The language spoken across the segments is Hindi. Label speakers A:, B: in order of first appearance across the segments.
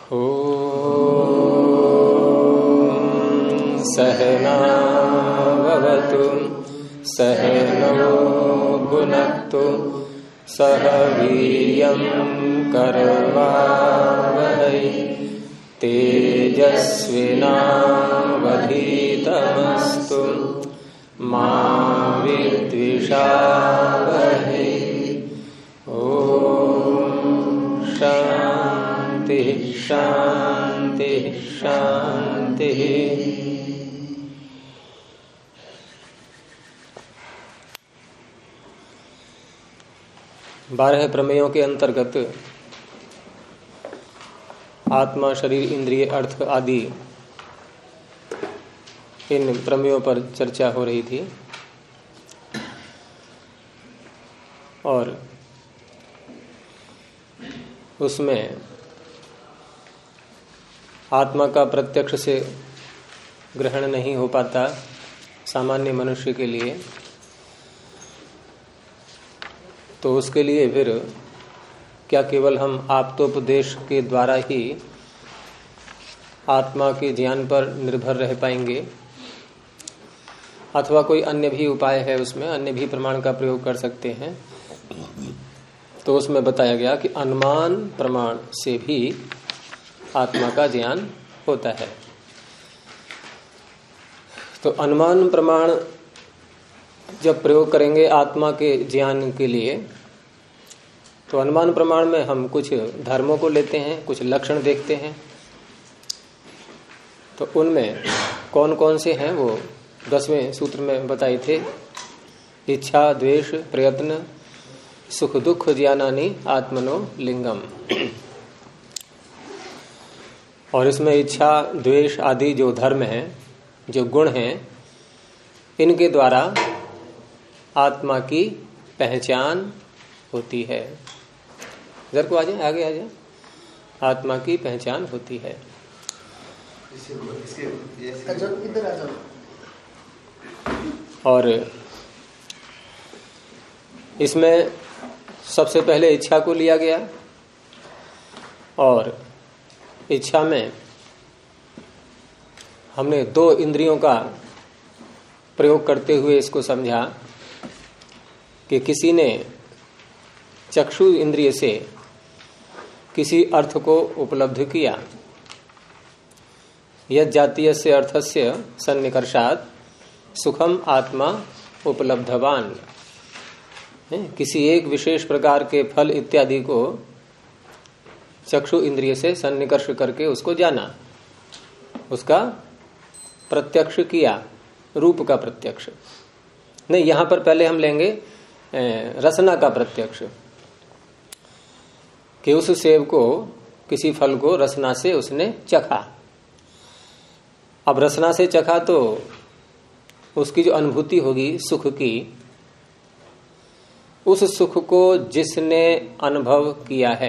A: सहनावतु सहनौ भुनक्तु सह वीर्यं करवावहै तेजस्विनावधीतमस्तु मा विद्विषावहै। शांति शांति शांति। बारह प्रमेयों के अंतर्गत आत्मा, शरीर, इंद्रिय, अर्थ आदि इन प्रमेयों पर चर्चा हो रही थी और उसमें आत्मा का प्रत्यक्ष से ग्रहण नहीं हो पाता सामान्य मनुष्य के लिए, तो उसके लिए फिर क्या केवल हम आप्तोपदेश के द्वारा ही आत्मा के ज्ञान पर निर्भर रह पाएंगे अथवा कोई अन्य भी उपाय है, उसमें अन्य भी प्रमाण का प्रयोग कर सकते हैं। तो उसमें बताया गया कि अनुमान प्रमाण से भी आत्मा का ज्ञान होता है। तो अनुमान प्रमाण जब प्रयोग करेंगे आत्मा के ज्ञान के लिए, तो अनुमान प्रमाण में हम कुछ धर्मों को लेते हैं, कुछ लक्षण देखते हैं। तो उनमें कौन कौन से हैं वो 10वें सूत्र में बताए थे। इच्छा, द्वेष, प्रयत्न, सुख दुख ज्ञानानि आत्मनो लिंगम। और इसमें इच्छा, द्वेष आदि जो धर्म हैं, जो गुण हैं, इनके द्वारा आत्मा की पहचान होती है। इधर को आ जाए, आगे आ जाए। आत्मा की पहचान होती है। और इसमें सबसे पहले इच्छा को लिया गया और इच्छा में हमने 2 इंद्रियों का प्रयोग करते हुए इसको समझा कि किसी ने चक्षु इंद्रिय से किसी अर्थ को उपलब्ध किया। यद जातीय से अर्थस्य सन्निकर्षात् सुखम आत्मा उपलब्धवान। किसी एक विशेष प्रकार के फल इत्यादि को चक्षु इंद्रिय से सन्निकर्ष करके उसको जाना, उसका प्रत्यक्ष किया, रूप का प्रत्यक्ष नहीं। यहां पर पहले हम लेंगे रसना का प्रत्यक्ष, कि उस सेब को, किसी फल को रसना से उसने चखा। अब रसना से चखा तो उसकी जो अनुभूति होगी सुख की, उस सुख को जिसने अनुभव किया है,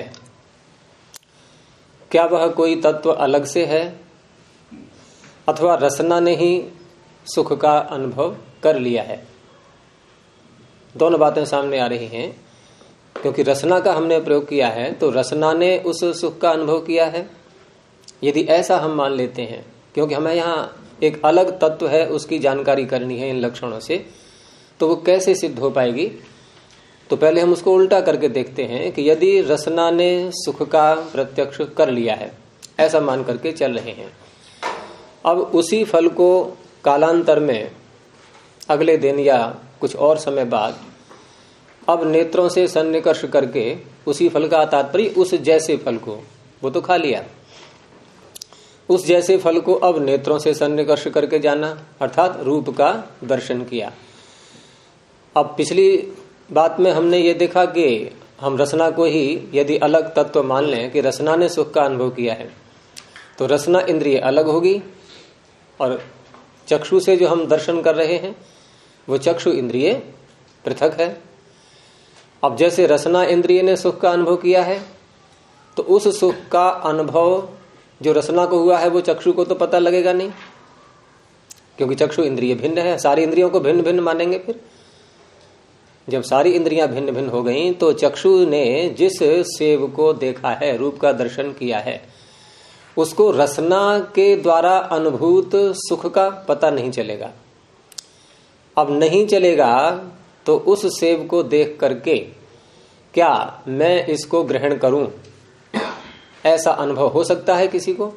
A: क्या वह कोई तत्व अलग से है अथवा रसना ने ही सुख का अनुभव कर लिया है? दोनों बातें सामने आ रही हैं। क्योंकि रसना का हमने प्रयोग किया है तो रसना ने उस सुख का अनुभव किया है। यदि ऐसा हम मान लेते हैं, क्योंकि हमें यहाँ एक अलग तत्व है उसकी जानकारी करनी है इन लक्षणों से, तो वो कैसे सिद्ध हो पाएगी? तो पहले हम उसको उल्टा करके देखते हैं कि यदि रसना ने सुख का प्रत्यक्ष कर लिया है, ऐसा मान करके चल रहे हैं, अब उसी फल को कालांतर में अगले दिन या कुछ और समय बाद अब नेत्रों से सन्निकर्ष करके उसी फल का तात्पर्य उस जैसे फल को, वो तो खा लिया, उस जैसे फल को अब नेत्रों से सन्निकर्ष करके जाना, अर्थात रूप का दर्शन किया। अब पिछली बात में हमने ये देखा कि हम रसना को ही यदि अलग तत्व मान लें कि रसना ने सुख का अनुभव किया है, तो रसना इंद्रिय अलग होगी और चक्षु से जो हम दर्शन कर रहे हैं वो चक्षु इंद्रिय पृथक है। अब जैसे रसना इंद्रिय ने सुख का अनुभव किया है, तो उस सुख का अनुभव जो रसना को हुआ है वो चक्षु को तो पता लगेगा नहीं, क्योंकि चक्षु इंद्रिय भिन्न है। सारी इंद्रियों को भिन्न भिन्न मानेंगे। फिर जब सारी इंद्रियां भिन्न भिन्न हो गई तो चक्षु ने जिस सेव को देखा है, रूप का दर्शन किया है, उसको रसना के द्वारा अनुभूत सुख का पता नहीं चलेगा। अब नहीं चलेगा तो उस सेब को देख करके क्या मैं इसको ग्रहण करूं, ऐसा अनुभव हो सकता है किसी को?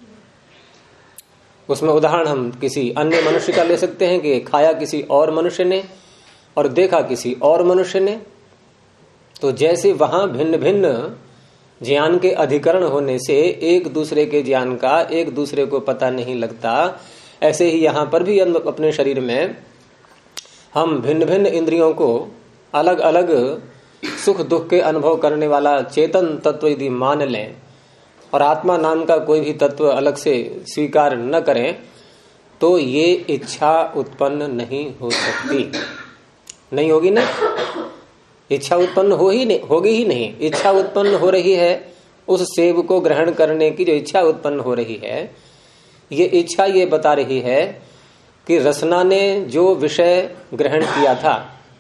A: उसमें उदाहरण हम किसी अन्य मनुष्य का ले सकते हैं कि खाया किसी और मनुष्य ने और देखा किसी और मनुष्य ने। तो जैसे वहां भिन्न भिन्न ज्ञान के अधिकरण होने से एक दूसरे के ज्ञान का एक दूसरे को पता नहीं लगता, ऐसे ही यहां पर भी अपने शरीर में हम भिन्न भिन्न इंद्रियों को अलग अलग सुख दुख के अनुभव करने वाला चेतन तत्व यदि मान लें और आत्मा नाम का कोई भी तत्व अलग से स्वीकार न करें तो ये इच्छा उत्पन्न नहीं हो सकती। नहीं होगी ना? इच्छा उत्पन्न होगी ही नहीं। इच्छा उत्पन्न हो रही है उस सेब को ग्रहण करने की, जो इच्छा उत्पन्न हो रही है, ये इच्छा ये बता रही है कि रसना ने जो विषय ग्रहण किया था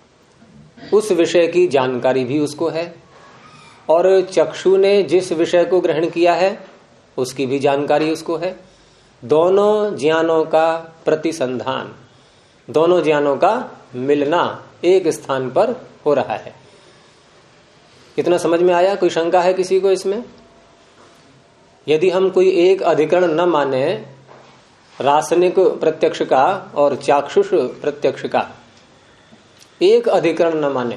A: उस विषय की जानकारी भी उसको है और चक्षु ने जिस विषय को ग्रहण किया है उसकी भी जानकारी उसको है। दोनों ज्ञानों का प्रतिसंधान, दोनों ज्ञानों का मिलना एक स्थान पर हो रहा है। इतना समझ में आया? कोई शंका है किसी को इसमें? यदि हम कोई एक अधिकरण न माने, रासनिक प्रत्यक्ष का और चाक्षुष प्रत्यक्ष का एक अधिकरण न माने,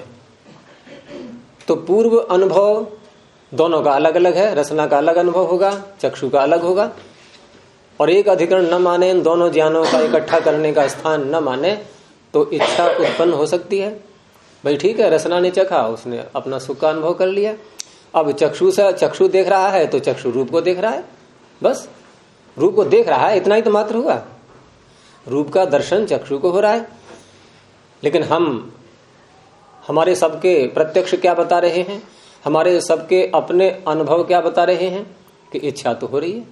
A: तो पूर्व अनुभव दोनों का अलग अलग है। रसना का अलग अनुभव होगा, चक्षु का अलग होगा। और एक अधिकरण न माने, इन दोनों ज्ञानों का इकट्ठा करने का स्थान न माने, तो इच्छा उत्पन्न हो सकती है। भाई ठीक है, रसना ने चखा, उसने अपना सुख का अनुभव कर लिया। अब चक्षु देख रहा है तो चक्षु रूप को देख रहा है, बस रूप को देख रहा है, इतना ही तो मात्र हुआ। रूप का दर्शन चक्षु को हो रहा है। लेकिन हमारे सबके प्रत्यक्ष क्या बता रहे हैं, हमारे सबके अपने अनुभव क्या बता रहे हैं कि इच्छा तो हो रही है।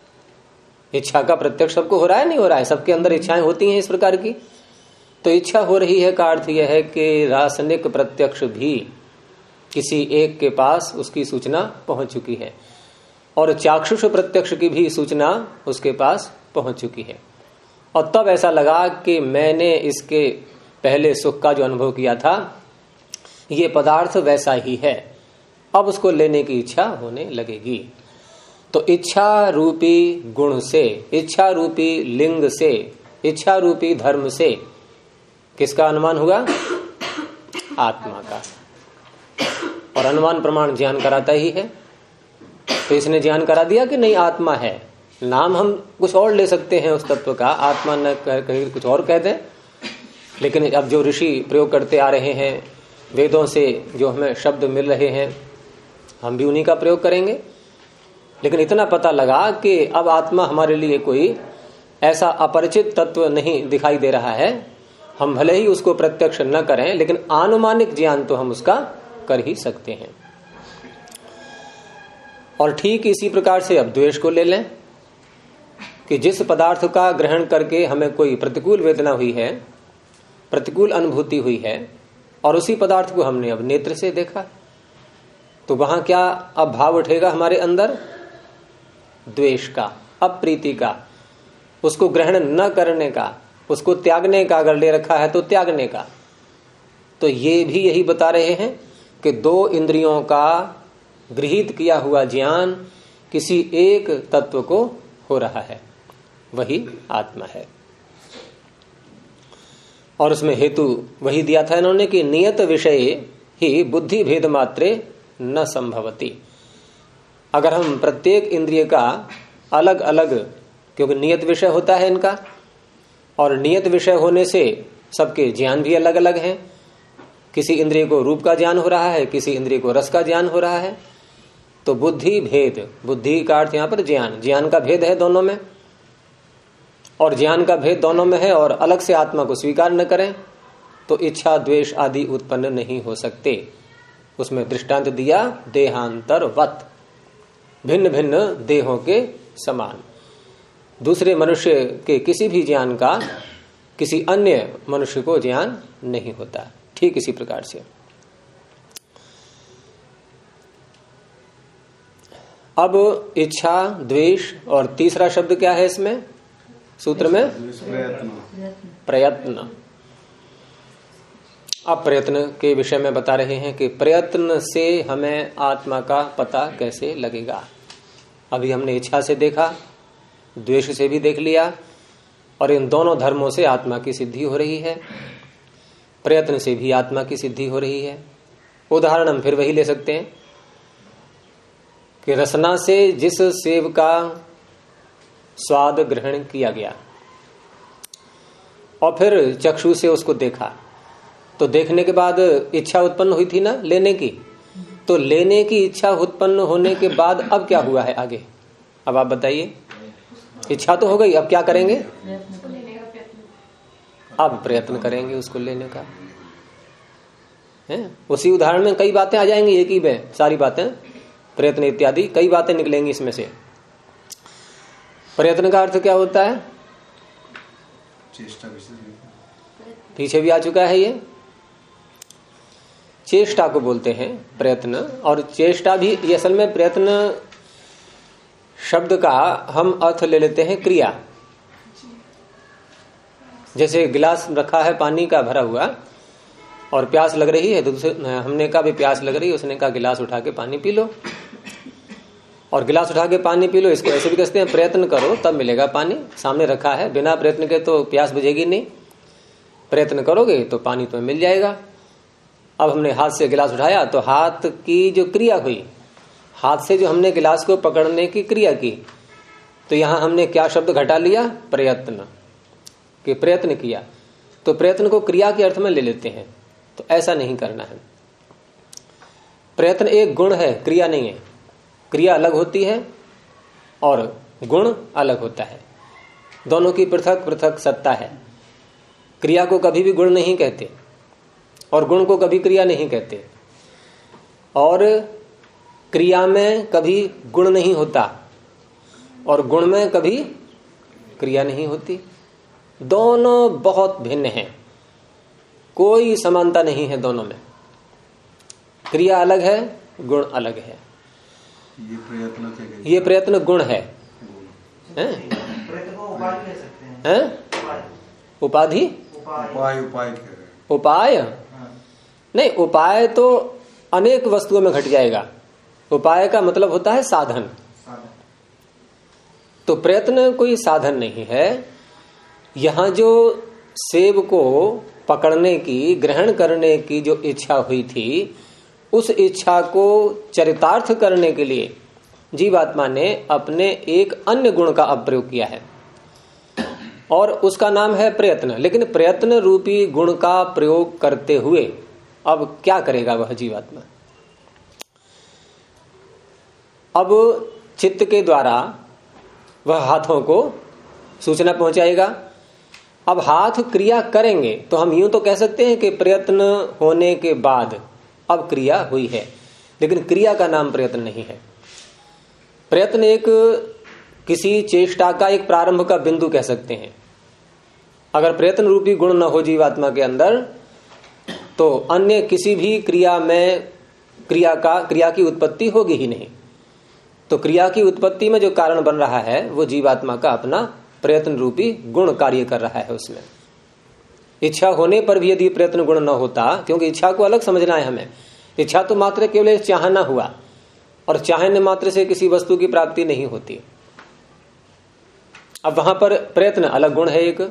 A: इच्छा का प्रत्यक्ष सबको हो रहा है, नहीं हो रहा है? सबके अंदर इच्छाएं होती हैं इस प्रकार की। तो इच्छा हो रही है का अर्थ यह है कि रासनिक प्रत्यक्ष भी किसी एक के पास उसकी सूचना पहुंच चुकी है और चाक्षुष प्रत्यक्ष की भी सूचना उसके पास पहुंच चुकी है। और तब ऐसा लगा कि मैंने इसके पहले सुख का जो अनुभव किया था ये पदार्थ वैसा ही है, अब उसको लेने की इच्छा होने लगेगी। तो इच्छा रूपी गुण से, इच्छा रूपी लिंग से, इच्छा रूपी धर्म से किसका अनुमान हुआ? आत्मा का। और अनुमान प्रमाण ज्ञान कराता ही है। तो इसने ज्ञान करा दिया कि नहीं आत्मा है। नाम हम कुछ और ले सकते हैं उस तत्व का, आत्मा न कहीं कुछ और कह दें, लेकिन अब जो ऋषि प्रयोग करते आ रहे हैं, वेदों से जो हमें शब्द मिल रहे हैं, हम भी उन्हीं का प्रयोग करेंगे। लेकिन इतना पता लगा कि अब आत्मा हमारे लिए कोई ऐसा अपरिचित तत्व नहीं दिखाई दे रहा है। हम भले ही उसको प्रत्यक्ष न करें, लेकिन आनुमानिक ज्ञान तो हम उसका कर ही सकते हैं। और ठीक इसी प्रकार से अब द्वेष को ले लें कि जिस पदार्थ का ग्रहण करके हमें कोई प्रतिकूल वेदना हुई है, प्रतिकूल अनुभूति हुई है, और उसी पदार्थ को हमने अब नेत्र से देखा, तो वहां क्या अब भाव उठेगा हमारे अंदर? द्वेष का, अप्रीति का, उसको ग्रहण न करने का, उसको त्यागने का। अगर ले रखा है तो त्यागने का। तो ये भी यही बता रहे हैं कि दो इंद्रियों का गृहीत किया हुआ ज्ञान किसी एक तत्व को हो रहा है, वही आत्मा है। और उसमें हेतु वही दिया था इन्होंने कि नियत विषय ही बुद्धि भेद मात्रे न संभवती। अगर हम प्रत्येक इंद्रिय का अलग अलग, क्योंकि नियत विषय होता है इनका, और नियत विषय होने से सबके ज्ञान भी अलग अलग हैं। किसी इंद्रिय को रूप का ज्ञान हो रहा है, किसी इंद्रिय को रस का ज्ञान हो रहा है। तो बुद्धि भेद, बुद्धि का अर्थ यहां पर ज्ञान, ज्ञान का भेद है दोनों में, और ज्ञान का भेद दोनों में है, और अलग से आत्मा को स्वीकार न करें तो इच्छा द्वेष आदि उत्पन्न नहीं हो सकते। उसमें दृष्टांत दिया देहांतरवत, भिन्न भिन्न देहों के समान। दूसरे मनुष्य के किसी भी ज्ञान का किसी अन्य मनुष्य को ज्ञान नहीं होता। ठीक इसी प्रकार से अब इच्छा, द्वेष और तीसरा शब्द क्या है इसमें सूत्र में? प्रयत्न। अब प्रयत्न के विषय में बता रहे हैं कि प्रयत्न से हमें आत्मा का पता कैसे लगेगा। अभी हमने इच्छा से देखा, द्वेष से भी देख लिया, और इन दोनों धर्मों से आत्मा की सिद्धि हो रही है। प्रयत्न से भी आत्मा की सिद्धि हो रही है। उदाहरण हम फिर वही ले सकते हैं कि रसना से जिस सेव का स्वाद ग्रहण किया गया और फिर चक्षु से उसको देखा, तो देखने के बाद इच्छा उत्पन्न हुई थी ना लेने की, तो लेने की इच्छा उत्पन्न होने के बाद अब क्या हुआ है आगे? अब आप बताइए। इच्छा तो हो गई, अब क्या करेंगे? अब प्रयत्न करेंगे उसको लेने का है। उसी उदाहरण में कई बातें आ जाएंगी, एक ही में सारी बातें, प्रयत्न इत्यादि कई बातें निकलेंगी इसमें से। प्रयत्न का अर्थ क्या होता है?
B: चेष्टा।
A: पीछे भी आ चुका है ये। चेष्टा को बोलते हैं प्रयत्न, और चेष्टा भी ये असल में प्रयत्न शब्द का हम अर्थ ले लेते हैं क्रिया। जैसे गिलास रखा है पानी का भरा हुआ और प्यास लग रही है, तो हमने कहा भी प्यास लग रही है, उसने कहा गिलास उठा के पानी पी लो, और गिलास उठा के पानी पी लो। इसको ऐसे भी कहते हैं प्रयत्न करो तब मिलेगा पानी। सामने रखा है, बिना प्रयत्न के तो प्यास बुझेगी नहीं, प्रयत्न करोगे तो पानी तुम्हें मिल जाएगा। अब हमने हाथ से गिलास उठाया तो हाथ की जो क्रिया हुई, हाथ से जो हमने गिलास को पकड़ने की क्रिया की, तो यहां हमने क्या शब्द घटा लिया? प्रयत्न, कि प्रयत्न किया। तो प्रयत्न को क्रिया के अर्थ में ले लेते हैं, तो ऐसा नहीं करना है। प्रयत्न एक गुण है, क्रिया नहीं है। क्रिया अलग होती है और गुण अलग होता है, दोनों की पृथक पृथक सत्ता है। क्रिया को कभी भी गुण नहीं कहते और गुण को कभी क्रिया नहीं कहते, और क्रिया में कभी गुण नहीं होता और गुण में कभी क्रिया नहीं होती। दोनों बहुत भिन्न हैं, कोई समानता नहीं है दोनों में। क्रिया अलग है, गुण अलग है। ये प्रयत्न गुण है, उपाधि उपाय नहीं, उपाय तो अनेक वस्तुओं में घट जाएगा। उपाय का मतलब होता है साधन। तो प्रयत्न कोई साधन नहीं है। यहां जो सेब को पकड़ने की, ग्रहण करने की जो इच्छा हुई थी, उस इच्छा को चरितार्थ करने के लिए जीवात्मा ने अपने एक अन्य गुण का अप्रयोग किया है, और उसका नाम है प्रयत्न। लेकिन प्रयत्न रूपी गुण का प्रयोग करते हुए अब क्या करेगा वह जीवात्मा? अब चित्त के द्वारा वह हाथों को सूचना पहुंचाएगा। अब हाथ क्रिया करेंगे तो हम यूं तो कह सकते हैं कि प्रयत्न होने के बाद अब क्रिया हुई है, लेकिन क्रिया का नाम प्रयत्न नहीं है। प्रयत्न एक किसी चेष्टा का एक प्रारंभ का बिंदु कह सकते हैं। अगर प्रयत्न रूपी गुण न हो जीवात्मा के अंदर, तो अन्य किसी भी क्रिया में क्रिया की उत्पत्ति होगी ही नहीं। तो क्रिया की उत्पत्ति में जो कारण बन रहा है वो जीवात्मा का अपना प्रयत्न रूपी गुण कार्य कर रहा है उसमें। इच्छा होने पर भी यदि प्रयत्न गुण न होता, क्योंकि इच्छा को अलग समझना है हमें। इच्छा तो मात्र केवल चाहना हुआ, और चाहने मात्र से किसी वस्तु की प्राप्ति नहीं होती। अब वहां पर प्रयत्न अलग गुण है एक।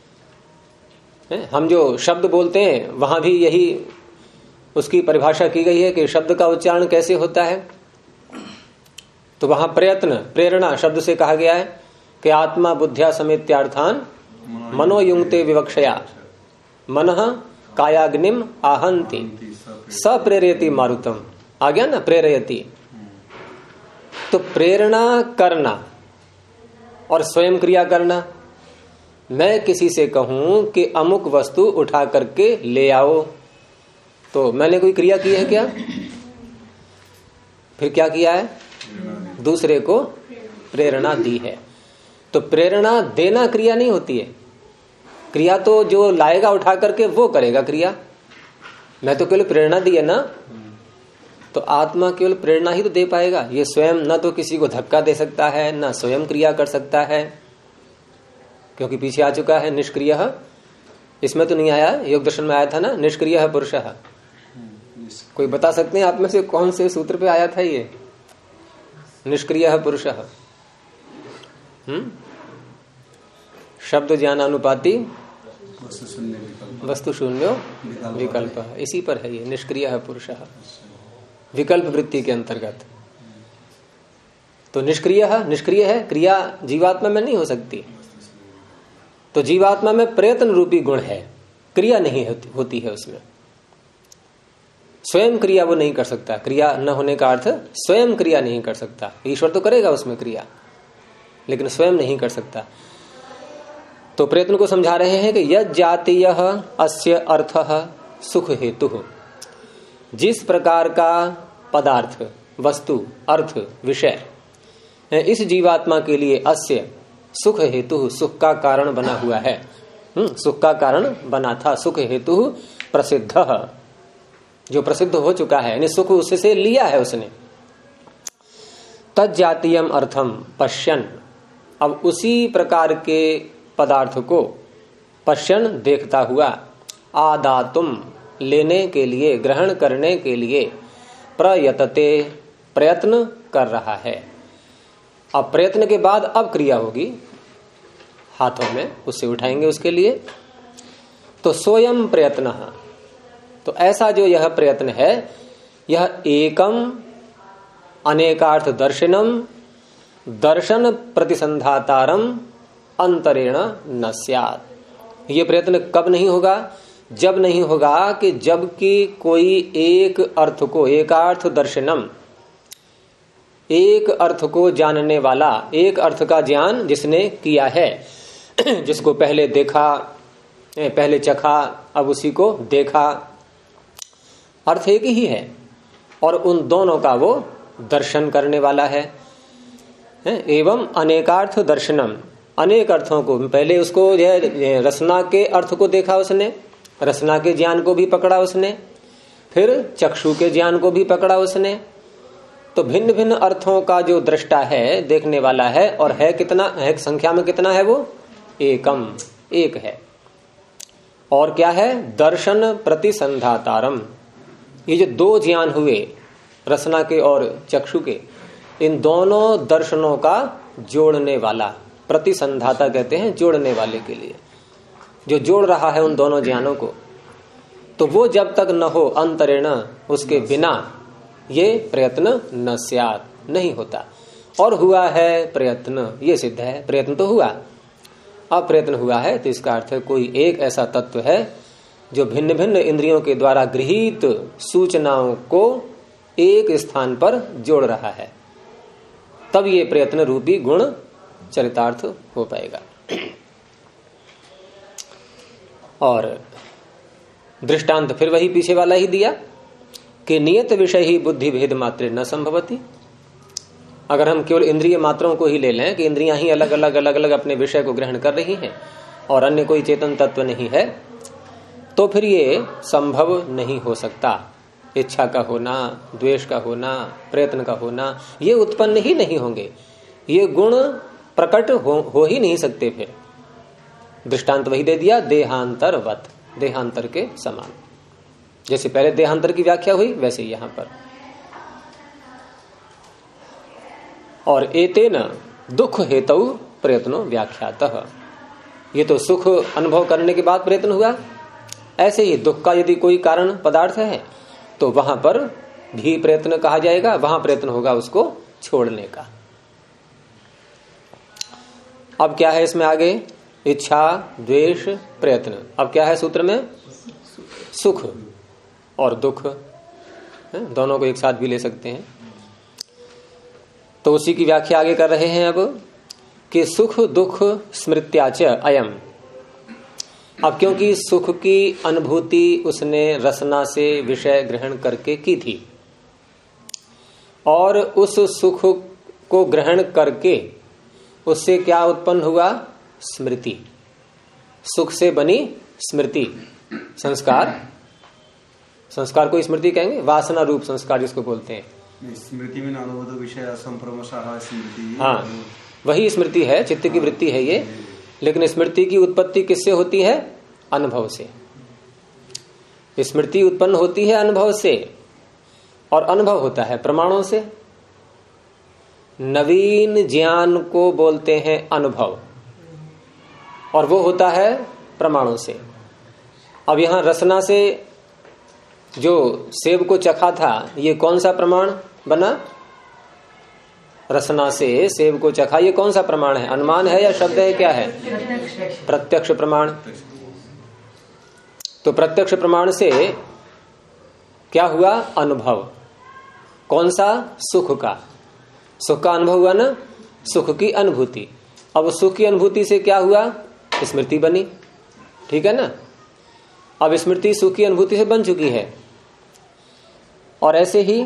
A: हम जो शब्द बोलते हैं वहां भी यही उसकी परिभाषा की गई है कि शब्द का उच्चारण कैसे होता है। तो वहां प्रयत्न, प्रेरणा शब्द से कहा गया है कि आत्मा बुद्ध्या समेत्यार्थान मनोयुंक्ते विवक्षया मनः कायाग्निम आहंति सप्रेरयति मारुतम। आ गया ना, प्रेरयति। तो प्रेरणा करना और स्वयं क्रिया करना। मैं किसी से कहूं कि अमुक वस्तु उठा करके ले आओ, तो मैंने कोई क्रिया की है क्या? फिर क्या किया है? दूसरे को प्रेरणा दी है। तो प्रेरणा देना क्रिया नहीं होती है। क्रिया तो जो लाएगा उठा करके वो करेगा क्रिया। मैं तो केवल प्रेरणा दी है ना। तो आत्मा केवल प्रेरणा ही तो दे पाएगा। ये स्वयं न तो किसी को धक्का दे सकता है, न स्वयं क्रिया कर सकता है, क्योंकि पीछे आ चुका है निष्क्रिय। इसमें तो नहीं आया, योग दर्शन में आया था ना, निष्क्रिय पुरुष। कोई बता सकते हैं आप में से कौन से सूत्र पे आया था ये निष्क्रिय पुरुष? शब्द ज्ञानानुपाति वस्तु शून्यो विकल्प, इसी पर है ये निष्क्रिय पुरुष, विकल्प वृत्ति के अंतर्गत। तो निष्क्रिय है, क्रिया जीवात्मा में नहीं हो सकती। तो जीवात्मा में प्रयत्न रूपी गुण है, क्रिया नहीं होती है उसमें। स्वयं क्रिया वो नहीं कर सकता। क्रिया न होने का अर्थ स्वयं क्रिया नहीं कर सकता। ईश्वर तो करेगा उसमें क्रिया, लेकिन स्वयं नहीं कर सकता। तो प्रयत्न को समझा रहे हैं कि यद जातीय अस्य अर्थ सुख हेतु, जिस प्रकार का पदार्थ, वस्तु, अर्थ, विषय इस जीवात्मा के लिए अस्य सुख हेतु, सुख का कारण बना हुआ है, सुख का कारण बना था, सुख हेतु प्रसिद्ध, जो प्रसिद्ध हो चुका है, यानी सुख उससे लिया है उसने। तज्जातीयम अर्थम पश्यन, अब उसी प्रकार के पदार्थ को पश्यन देखता हुआ, आदातुम लेने के लिए, ग्रहण करने के लिए, प्रयतते प्रयत्न कर रहा है। अब प्रयत्न के बाद अब क्रिया होगी, हाथों में उससे उठाएंगे उसके लिए। तो स्वयं प्रयत्न, तो ऐसा जो यह प्रयत्न है, यह एकम अनेकार्थ दर्शनम दर्शन प्रतिसंधातारम अंतरेण न स्यात्। ये प्रयत्न कब नहीं होगा? जब नहीं होगा कि जबकि कोई एक अर्थ को, एकार्थ दर्शनम, एक अर्थ को जानने वाला, एक अर्थ का ज्ञान जिसने किया है, जिसको पहले देखा, पहले चखा, अब उसी को देखा, अर्थ एक ही है, और उन दोनों का वो दर्शन करने वाला है। एवं अनेकार्थ दर्शनम, अनेक अर्थों को, पहले उसको रसना के अर्थ को देखा उसने, रसना के ज्ञान को भी पकड़ा उसने, फिर चक्षु के ज्ञान को भी पकड़ा उसने। तो भिन्न भिन्न अर्थों का जो दृष्टा है, देखने वाला है, और है कितना है, संख्या में कितना है वो? एकम, एक है। और क्या है? दर्शन प्रतिसंधातारम, ये जो दो ज्ञान हुए, रसना के और चक्षु के, इन दोनों दर्शनों का जोड़ने वाला, प्रतिसंधाता कहते हैं जोड़ने वाले के लिए, जो जोड़ रहा है उन दोनों ज्ञानों को। तो वो जब तक न हो अंतरेण, उसके बिना ये प्रयत्न न स्यात्, नहीं होता। और हुआ है प्रयत्न, ये सिद्ध है, प्रयत्न तो हुआ। अब प्रयत्न हुआ है तो इसका अर्थ है कोई एक ऐसा तत्व है जो भिन्न भिन्न इंद्रियों के द्वारा गृहीत सूचनाओं को एक स्थान पर जोड़ रहा है, तब ये प्रयत्न रूपी गुण चरितार्थ हो पाएगा। और दृष्टांत फिर वही पीछे वाला ही दिया कि नियत विषय ही बुद्धि भेद मात्रे न संभवती। अगर हम केवल इंद्रिय मात्रों को ही ले लें कि इंद्रियां ही अलग अलग अपने विषय को ग्रहण कर रही हैं और अन्य कोई चेतन तत्व नहीं है, तो फिर ये संभव नहीं हो सकता। इच्छा का होना, द्वेष का होना, प्रयत्न का होना, ये उत्पन्न ही नहीं होंगे, ये गुण प्रकट हो ही नहीं सकते। फिर दृष्टांत वही दे दिया, देहांतरवत, देहांतर के समान। जैसे पहले देहांतर की व्याख्या हुई, वैसे यहां पर। और एतेन दुख हेतु प्रयत्नो व्याख्यातः, ये तो सुख अनुभव करने के बाद प्रयत्न हुआ, ऐसे ही दुख का यदि कोई कारण पदार्थ है तो वहां पर भी प्रयत्न कहा जाएगा, वहां प्रयत्न होगा उसको छोड़ने का। अब क्या है इसमें आगे? इच्छा, द्वेष, प्रयत्न। अब क्या है सूत्र में? सुख और दुख, दोनों को एक साथ भी ले सकते हैं। तो उसी की व्याख्या आगे कर रहे हैं अब कि सुख दुख स्मृत्याच अयम। अब क्योंकि सुख की अनुभूति उसने रसना से विषय ग्रहण करके की थी, और उस सुख को ग्रहण करके उससे क्या उत्पन्न हुआ? स्मृति। सुख से बनी स्मृति, संस्कार। संस्कार को स्मृति कहेंगे, वासना रूप संस्कार जिसको बोलते हैं।
B: स्मृति में अनुभव विषय संप्रमशः स्मृति,
A: हाँ वही स्मृति है, चित्त की वृत्ति है ये। लेकिन स्मृति की उत्पत्ति किससे होती है? अनुभव से। स्मृति उत्पन्न होती है अनुभव से, और अनुभव होता है प्रमाणों से। नवीन ज्ञान को बोलते हैं अनुभव, और वो होता है प्रमाणों से। अब यहां रसना से जो सेब को चखा था, ये कौन सा प्रमाण बना? रसना से सेब को चखा, ये कौन सा प्रमाण है? अनुमान है या शब्द है, क्या है? प्रत्यक्ष प्रमाण। तो प्रत्यक्ष प्रमाण से क्या हुआ? अनुभव। कौन सा? सुख का। सुख का अनुभव हुआ ना, सुख की अनुभूति। अब सुख की अनुभूति से क्या हुआ? स्मृति बनी, ठीक है ना। अब स्मृति सुख की अनुभूति से बन चुकी है। और ऐसे ही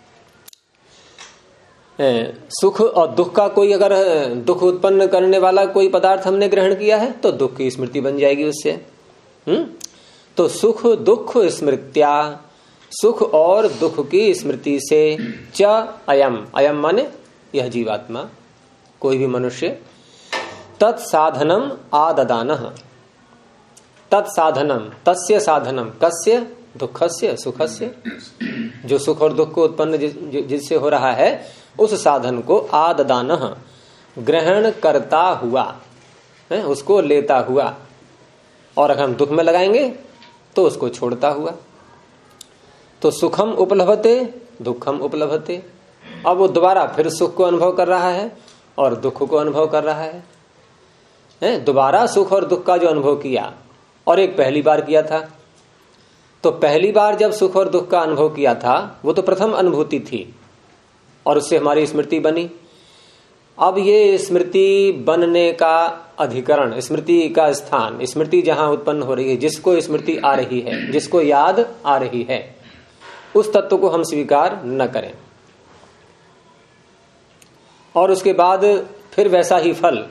A: सुख और दुख का कोई अगर दुख उत्पन्न करने वाला कोई पदार्थ हमने ग्रहण किया है तो दुख की स्मृति बन जाएगी उससे। तो सुख दुख स्मृत्या, सुख और दुख की स्मृति से च अयम, अयम माने यह जीवात्मा, कोई भी मनुष्य, तत्साधनम आददानः, तत्साधनम, तस्य साधनम, कस्य? दुखस्य सुखस्य। जो सुख और दुख को उत्पन्न जिससे हो रहा है, उस साधन को आददानः, ग्रहण करता हुआ, उसको लेता हुआ। और अगर हम दुख में लगाएंगे तो उसको छोड़ता हुआ। तो सुखम उपलभते दुखम उपलभते। अब वो दोबारा फिर सुख को अनुभव कर रहा है और दुख को अनुभव कर रहा है। दोबारा सुख और दुख का जो अनुभव किया, और एक पहली बार किया था, तो पहली बार जब सुख और दुख का अनुभव किया था वो तो प्रथम अनुभूति थी, और उससे हमारी स्मृति बनी। अब ये स्मृति बनने का अधिकरण, स्मृति का स्थान, स्मृति जहां उत्पन्न हो रही है, जिसको स्मृति आ रही है, जिसको याद आ रही है, उस तत्व को हम स्वीकार न करें, और उसके बाद फिर वैसा ही फल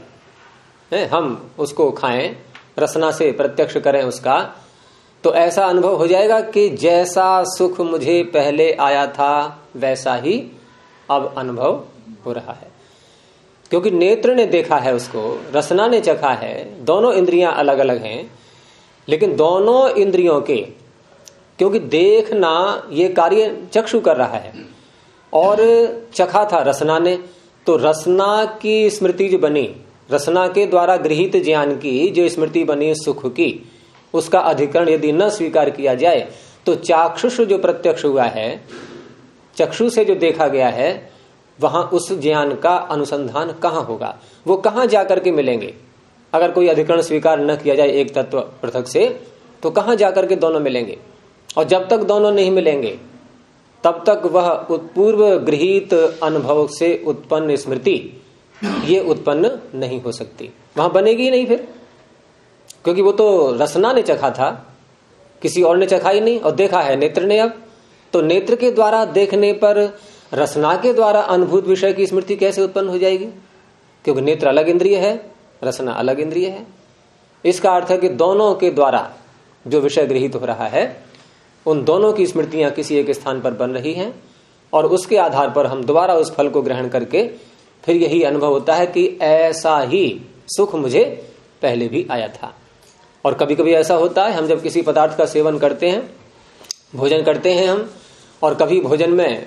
A: हम उसको खाएं, रसना से प्रत्यक्ष करें उसका, तो ऐसा अनुभव हो जाएगा कि जैसा सुख मुझे पहले आया था वैसा ही अब अनुभव हो रहा है। क्योंकि नेत्र ने देखा है उसको, रसना ने चखा है, दोनों इंद्रियां अलग अलग हैं, लेकिन दोनों इंद्रियों के, क्योंकि देखना ये कार्य चक्षु कर रहा है और चखा था रसना ने, तो रसना की स्मृति जो बनी, रसना के द्वारा गृहीत ज्ञान की जो स्मृति बनी सुख की, उसका अधिकरण यदि न स्वीकार किया जाए तो चाक्षुष जो प्रत्यक्ष हुआ है, चक्षु से जो देखा गया है, वहां उस ज्ञान का अनुसंधान कहां होगा? वो कहां जाकर के मिलेंगे? अगर कोई अधिकरण स्वीकार न किया जाए एक तत्व पृथक से, तो कहां जाकर के दोनों मिलेंगे? और जब तक दोनों नहीं मिलेंगे तब तक वह पूर्व गृहीत अनुभव से उत्पन्न स्मृति ये उत्पन्न नहीं हो सकती, वहां बनेगी ही नहीं फिर। क्योंकि वो तो रसना ने चखा था, किसी और ने चखा ही नहीं, और देखा है नेत्र ने। अब तो नेत्र के द्वारा देखने पर रसना के द्वारा अनुभूत विषय की स्मृति कैसे उत्पन्न हो जाएगी? क्योंकि नेत्र अलग इंद्रिय है, रसना अलग इंद्रिय है। इसका अर्थ है कि दोनों के द्वारा जो विषय गृहीत हो रहा है, उन दोनों की स्मृतियां किसी एक स्थान पर बन रही हैं, और उसके आधार पर हम दोबारा उस फल को ग्रहण करके फिर यही अनुभव होता है कि ऐसा ही सुख मुझे पहले भी आया था। और कभी कभी ऐसा होता है, हम जब किसी पदार्थ का सेवन करते हैं, भोजन करते हैं हम, और कभी भोजन में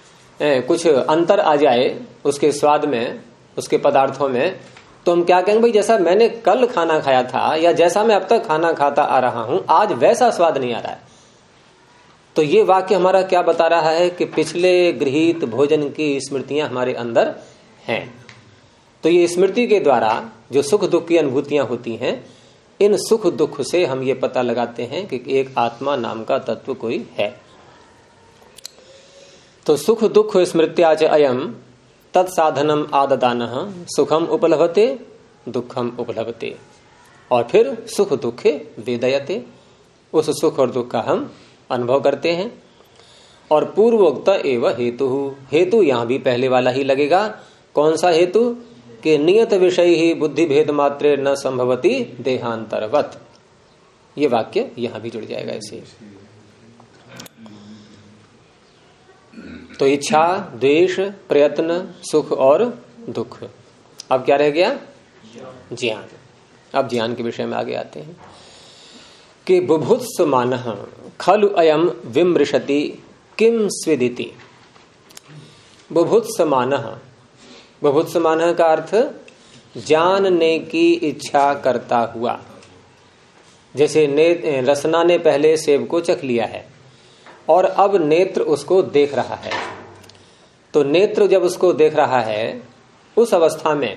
A: कुछ अंतर आ जाए उसके स्वाद में, उसके पदार्थों में, तो हम क्या कहेंगे? भाई जैसा मैंने कल खाना खाया था या जैसा मैं अब तक खाना खाता आ रहा हूं, आज वैसा स्वाद नहीं आ रहा है। तो ये वाक्य हमारा क्या बता रहा है कि पिछले गृहीत भोजन की स्मृतियां हमारे अंदर हैं। तो ये स्मृति के द्वारा जो सुख दुख की अनुभूतियां होती हैं, इन सुख दुख से हम ये पता लगाते हैं कि एक आत्मा नाम का तत्व कोई है। तो सुख दुख स्मृत्या च अयम तत्साधनम आददानः सुखम उपलभते दुखम उपलभते। और फिर सुख दुखे वेदयते, उस सुख और दुख का हम अनुभव करते हैं। और पूर्वोक्त एवं हेतु, हेतु यहां भी पहले वाला ही लगेगा। कौन सा हेतु? कि नियत विषय ही बुद्धि भेद मात्रे न संभवती देहांतरवत। ये वाक्य यहां भी जुड़ जाएगा इसे। तो इच्छा, द्वेष, प्रयत्न, सुख और दुख। अब क्या रह गया? ज्ञान। अब ज्ञान के विषय में आगे आते हैं कि बुभुत्समानः खलु अयम विमृशति किम स्विदिति। बुभुत्समानः, बुभुत्समानः का अर्थ जानने की इच्छा करता हुआ। जैसे रसना ने पहले सेब को चख लिया है और अब नेत्र उसको देख रहा है, तो नेत्र जब उसको देख रहा है उस अवस्था में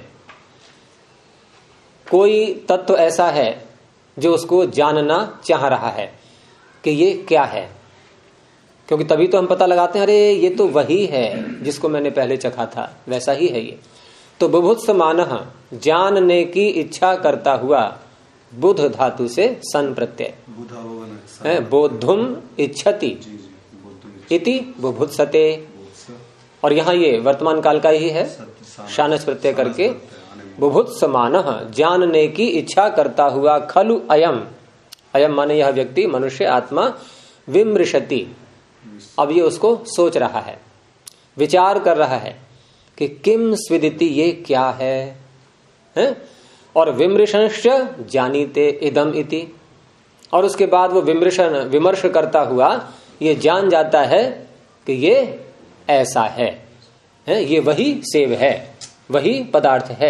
A: कोई तत्व ऐसा है जो उसको जानना चाह रहा है कि ये क्या है, क्योंकि तभी तो हम पता लगाते हैं अरे ये तो वही है जिसको मैंने पहले चखा था, वैसा ही है ये। तो बुभुत्समानः जानने की इच्छा करता हुआ, बुध धातु से सन प्रत्यय, बोद्धुम इच्छति इति बुभुत्सते। और यहाँ ये वर्तमान काल का ही है, शानच प्रत्यय करके बुभुत्समानः जानने की इच्छा करता हुआ, खलु अयम, अयम माने यह व्यक्ति, मनुष्य, आत्मा, विमृशति, अब ये उसको सोच रहा है, विचार कर रहा है कि किम स्विदिति, ये क्या है? और विमृशंश्च जानीते इदम इति, और उसके बाद वो विमर्श करता हुआ ये जान जाता है कि ये ऐसा है, ये वही सेव है, वही पदार्थ है।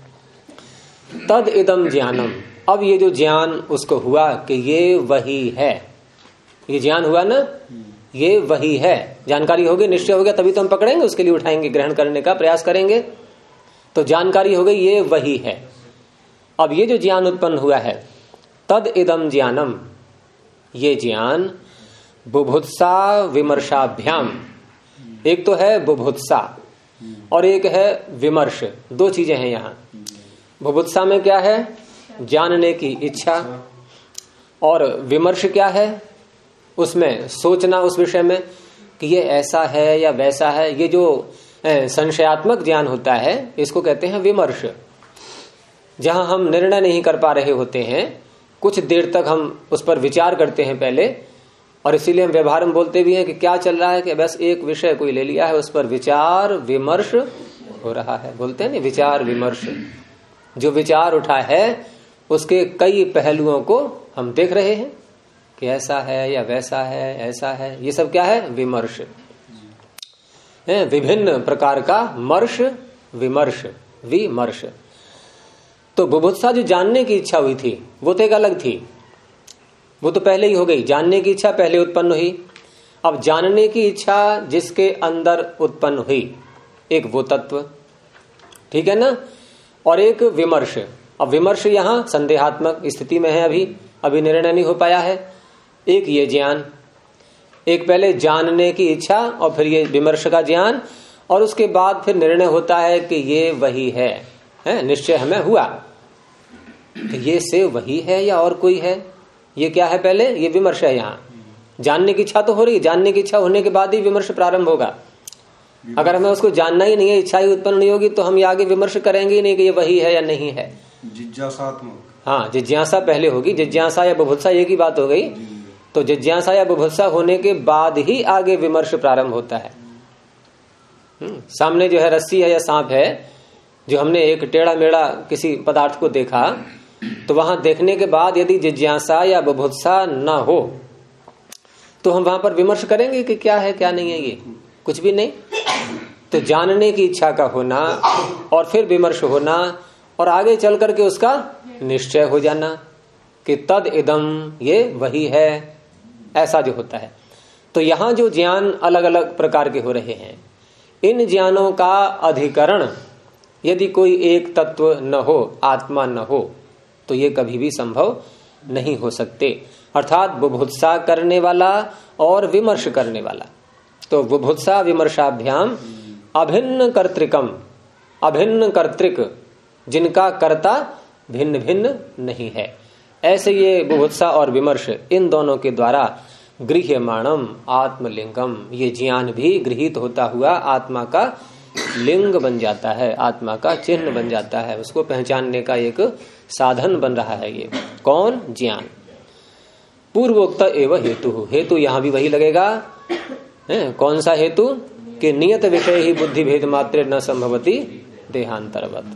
A: तद इदम ज्ञानम, अब ये जो ज्ञान उसको हुआ कि ये वही है, ये ज्ञान हुआ ना, ये वही है, जानकारी हो गई, निश्चय हो गया, तभी तो हम पकड़ेंगे, उसके लिए उठाएंगे, ग्रहण करने का प्रयास करेंगे। तो जानकारी हो गई ये वही है। अब ये जो ज्ञान उत्पन्न हुआ है, तद इदम ज्ञानम, ये ज्ञान बुभुत्सा विमर्शाभ्याम, एक तो है बुभुत्सा और एक है विमर्श, दो चीजें हैं यहाँ। बुभुत्सा में क्या है? जानने की इच्छा, और विमर्श क्या है? उसमें सोचना उस विषय में कि ये ऐसा है या वैसा है। ये जो संशयात्मक ज्ञान होता है इसको कहते हैं विमर्श, जहां हम निर्णय नहीं कर पा रहे होते हैं, कुछ देर तक हम उस पर विचार करते हैं पहले, और इसीलिए हम व्यवहार में बोलते भी हैं कि क्या चल रहा है, कि बस एक विषय कोई ले लिया है, उस पर विचार विमर्श हो रहा है, बोलते हैं ना विचार विमर्श। जो विचार उठा है उसके कई पहलुओं को हम देख रहे हैं कि ऐसा है या वैसा है, ऐसा है, ये सब क्या है? विमर्श है, विभिन्न प्रकार का मर्श, विमर्श, विमर्श। तो बुभुत्सा जो जानने की इच्छा हुई थी वो तो एक अलग थी, वो तो पहले ही हो गई, जानने की इच्छा पहले उत्पन्न हुई। अब जानने की इच्छा जिसके अंदर उत्पन्न हुई, एक वो तत्व, ठीक है ना, और एक विमर्श। अब विमर्श यहां संदेहात्मक स्थिति में है, अभी निर्णय नहीं हो पाया है। एक ये ज्ञान, एक पहले जानने की इच्छा और फिर ये विमर्श का ज्ञान, और उसके बाद फिर निर्णय होता है कि ये वही है, निश्चय हमें हुआ कि ये से वही है या और कोई है। ये क्या है? पहले ये विमर्श है। यहाँ जानने की इच्छा तो हो रही, जानने की इच्छा होने के बाद ही विमर्श प्रारंभ होगा। अगर हमें उसको जानना ही नहीं है, इच्छा ही उत्पन्न नहीं होगी, तो हम ये आगे विमर्श करेंगे ही नहीं कि ये वही है या नहीं है।
B: जिज्ञासात्मक,
A: हाँ, जिज्ञासा पहले होगी। जिज्ञासा या बुभुत्सा एक ही बात हो गई। तो जिज्ञासा या बुभुत्सा होने के बाद ही आगे विमर्श प्रारंभ होता है। सामने जो है रस्सी है या सांप है, जो हमने एक टेढ़ा मेढ़ा किसी पदार्थ को देखा, तो वहां देखने के बाद यदि जिज्ञासा या बुभुत्सा न हो तो हम वहां पर विमर्श करेंगे कि क्या है क्या नहीं है, ये कुछ भी नहीं। तो जानने की इच्छा का होना और फिर विमर्श होना और आगे चल करके उसका निश्चय हो जाना कि तद इदम, ये वही है, ऐसा जो होता है। तो यहां जो ज्ञान अलग अलग प्रकार के हो रहे हैं, इन ज्ञानों का अधिकरण यदि कोई एक तत्व न हो, आत्मा न हो, तो ये कभी भी संभव नहीं हो सकते। अर्थात बुभुत्सा करने वाला और विमर्श करने वाला, तो बुभुत्सा विमर्शाभ्याम अभिन्न कर्तृकम, अभिन्न कर्तृक, जिनका कर्ता भिन्न भिन्न नहीं है, ऐसे ये बुभुत्सा और विमर्श, इन दोनों के द्वारा गृह्यमाणम आत्मलिंगम, ये ज्ञान भी गृहीत होता हुआ आत्मा का लिंग बन जाता है, आत्मा का चिन्ह बन जाता है, उसको पहचानने का एक साधन बन रहा है। ये कौन? ज्ञान। पूर्वोक्त एवं हेतु, हेतु यहां भी वही लगेगा। कौन सा हेतु? कि नियत विषय ही बुद्धि भेद मात्र न संभवती देहांतरवत।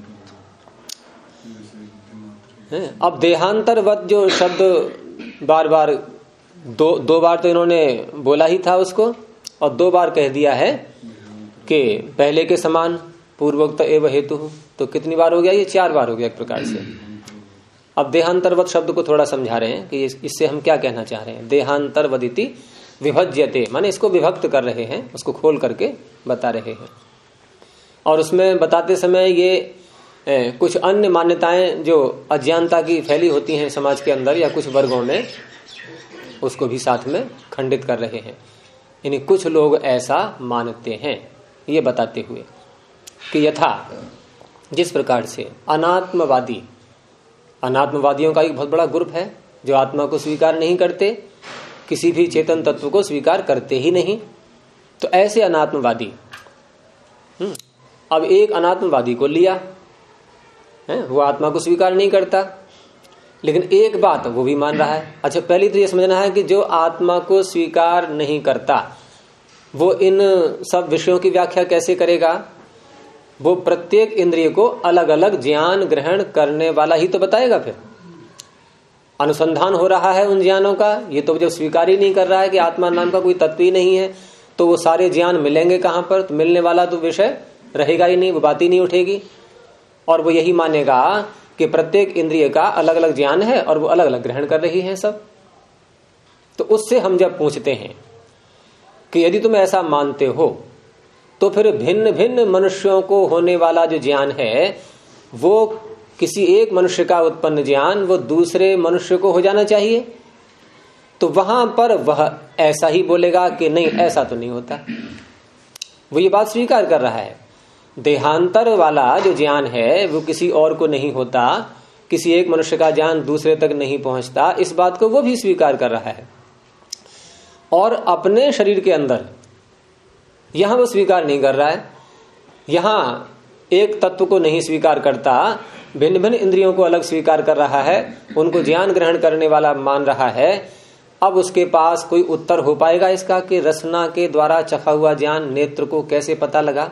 A: अब देहांतरवत जो शब्द बार बार दो बार तो इन्होंने बोला ही था उसको, और 2 बार कह दिया है कि पहले के समान पूर्वोक्त एवं हेतु। तो कितनी बार हो गया? ये 4 बार हो गया एक प्रकार से। अब देहांतरवत शब्द को थोड़ा समझा रहे हैं कि इससे हम क्या कहना चाह रहे हैं। देहांतरवदिति विभज्यते, माने इसको विभक्त कर रहे हैं, उसको खोल करके बता रहे हैं। और उसमें बताते समय ये कुछ अन्य मान्यताएं जो अज्ञानता की फैली होती हैं समाज के अंदर या कुछ वर्गों में, उसको भी साथ में खंडित कर रहे हैं। यानी कुछ लोग ऐसा मानते हैं, ये बताते हुए कि यथा जिस प्रकार से अनात्मवादियों का एक बहुत बड़ा ग्रुप है जो आत्मा को स्वीकार नहीं करते, किसी भी चेतन तत्व को स्वीकार करते ही नहीं। तो ऐसे अनात्मवादी, अब एक अनात्मवादी को लिया है, वो आत्मा को स्वीकार नहीं करता, लेकिन एक बात वो भी मान रहा है। अच्छा, पहली तो ये समझना है कि जो आत्मा को स्वीकार नहीं करता वो इन सब विषयों की व्याख्या कैसे करेगा? वो प्रत्येक इंद्रिय को अलग अलग ज्ञान ग्रहण करने वाला ही तो बताएगा। फिर अनुसंधान हो रहा है उन ज्ञानों का, ये तो जब स्वीकार ही नहीं कर रहा है कि आत्मा नाम का कोई तत्व ही नहीं है, तो वो सारे ज्ञान मिलेंगे कहां पर? तो मिलने वाला तो विषय रहेगा ही नहीं, वो बात ही नहीं उठेगी। और वो यही मानेगा कि प्रत्येक इंद्रिय का अलग अलग ज्ञान है और वो अलग अलग ग्रहण कर रही है सब। तो उससे हम जब पूछते हैं कि यदि तुम ऐसा मानते हो तो फिर भिन्न भिन्न मनुष्यों को होने वाला जो ज्ञान है वो किसी एक मनुष्य का उत्पन्न ज्ञान वो दूसरे मनुष्य को हो जाना चाहिए। तो वहां पर वह ऐसा ही बोलेगा कि नहीं, ऐसा तो नहीं होता। वो ये बात स्वीकार कर रहा है, देहांतर वाला जो ज्ञान है वो किसी और को नहीं होता, किसी एक मनुष्य का ज्ञान दूसरे तक नहीं पहुंचता, इस बात को वो भी स्वीकार कर रहा है। और अपने शरीर के अंदर यहां वो स्वीकार नहीं कर रहा है, यहां एक तत्व को नहीं स्वीकार करता, भिन्न भिन्न इंद्रियों को अलग स्वीकार कर रहा है, उनको ज्ञान ग्रहण करने वाला मान रहा है। अब उसके पास कोई उत्तर हो पाएगा इसका कि रसना के द्वारा चखा हुआ ज्ञान नेत्र को कैसे पता लगा?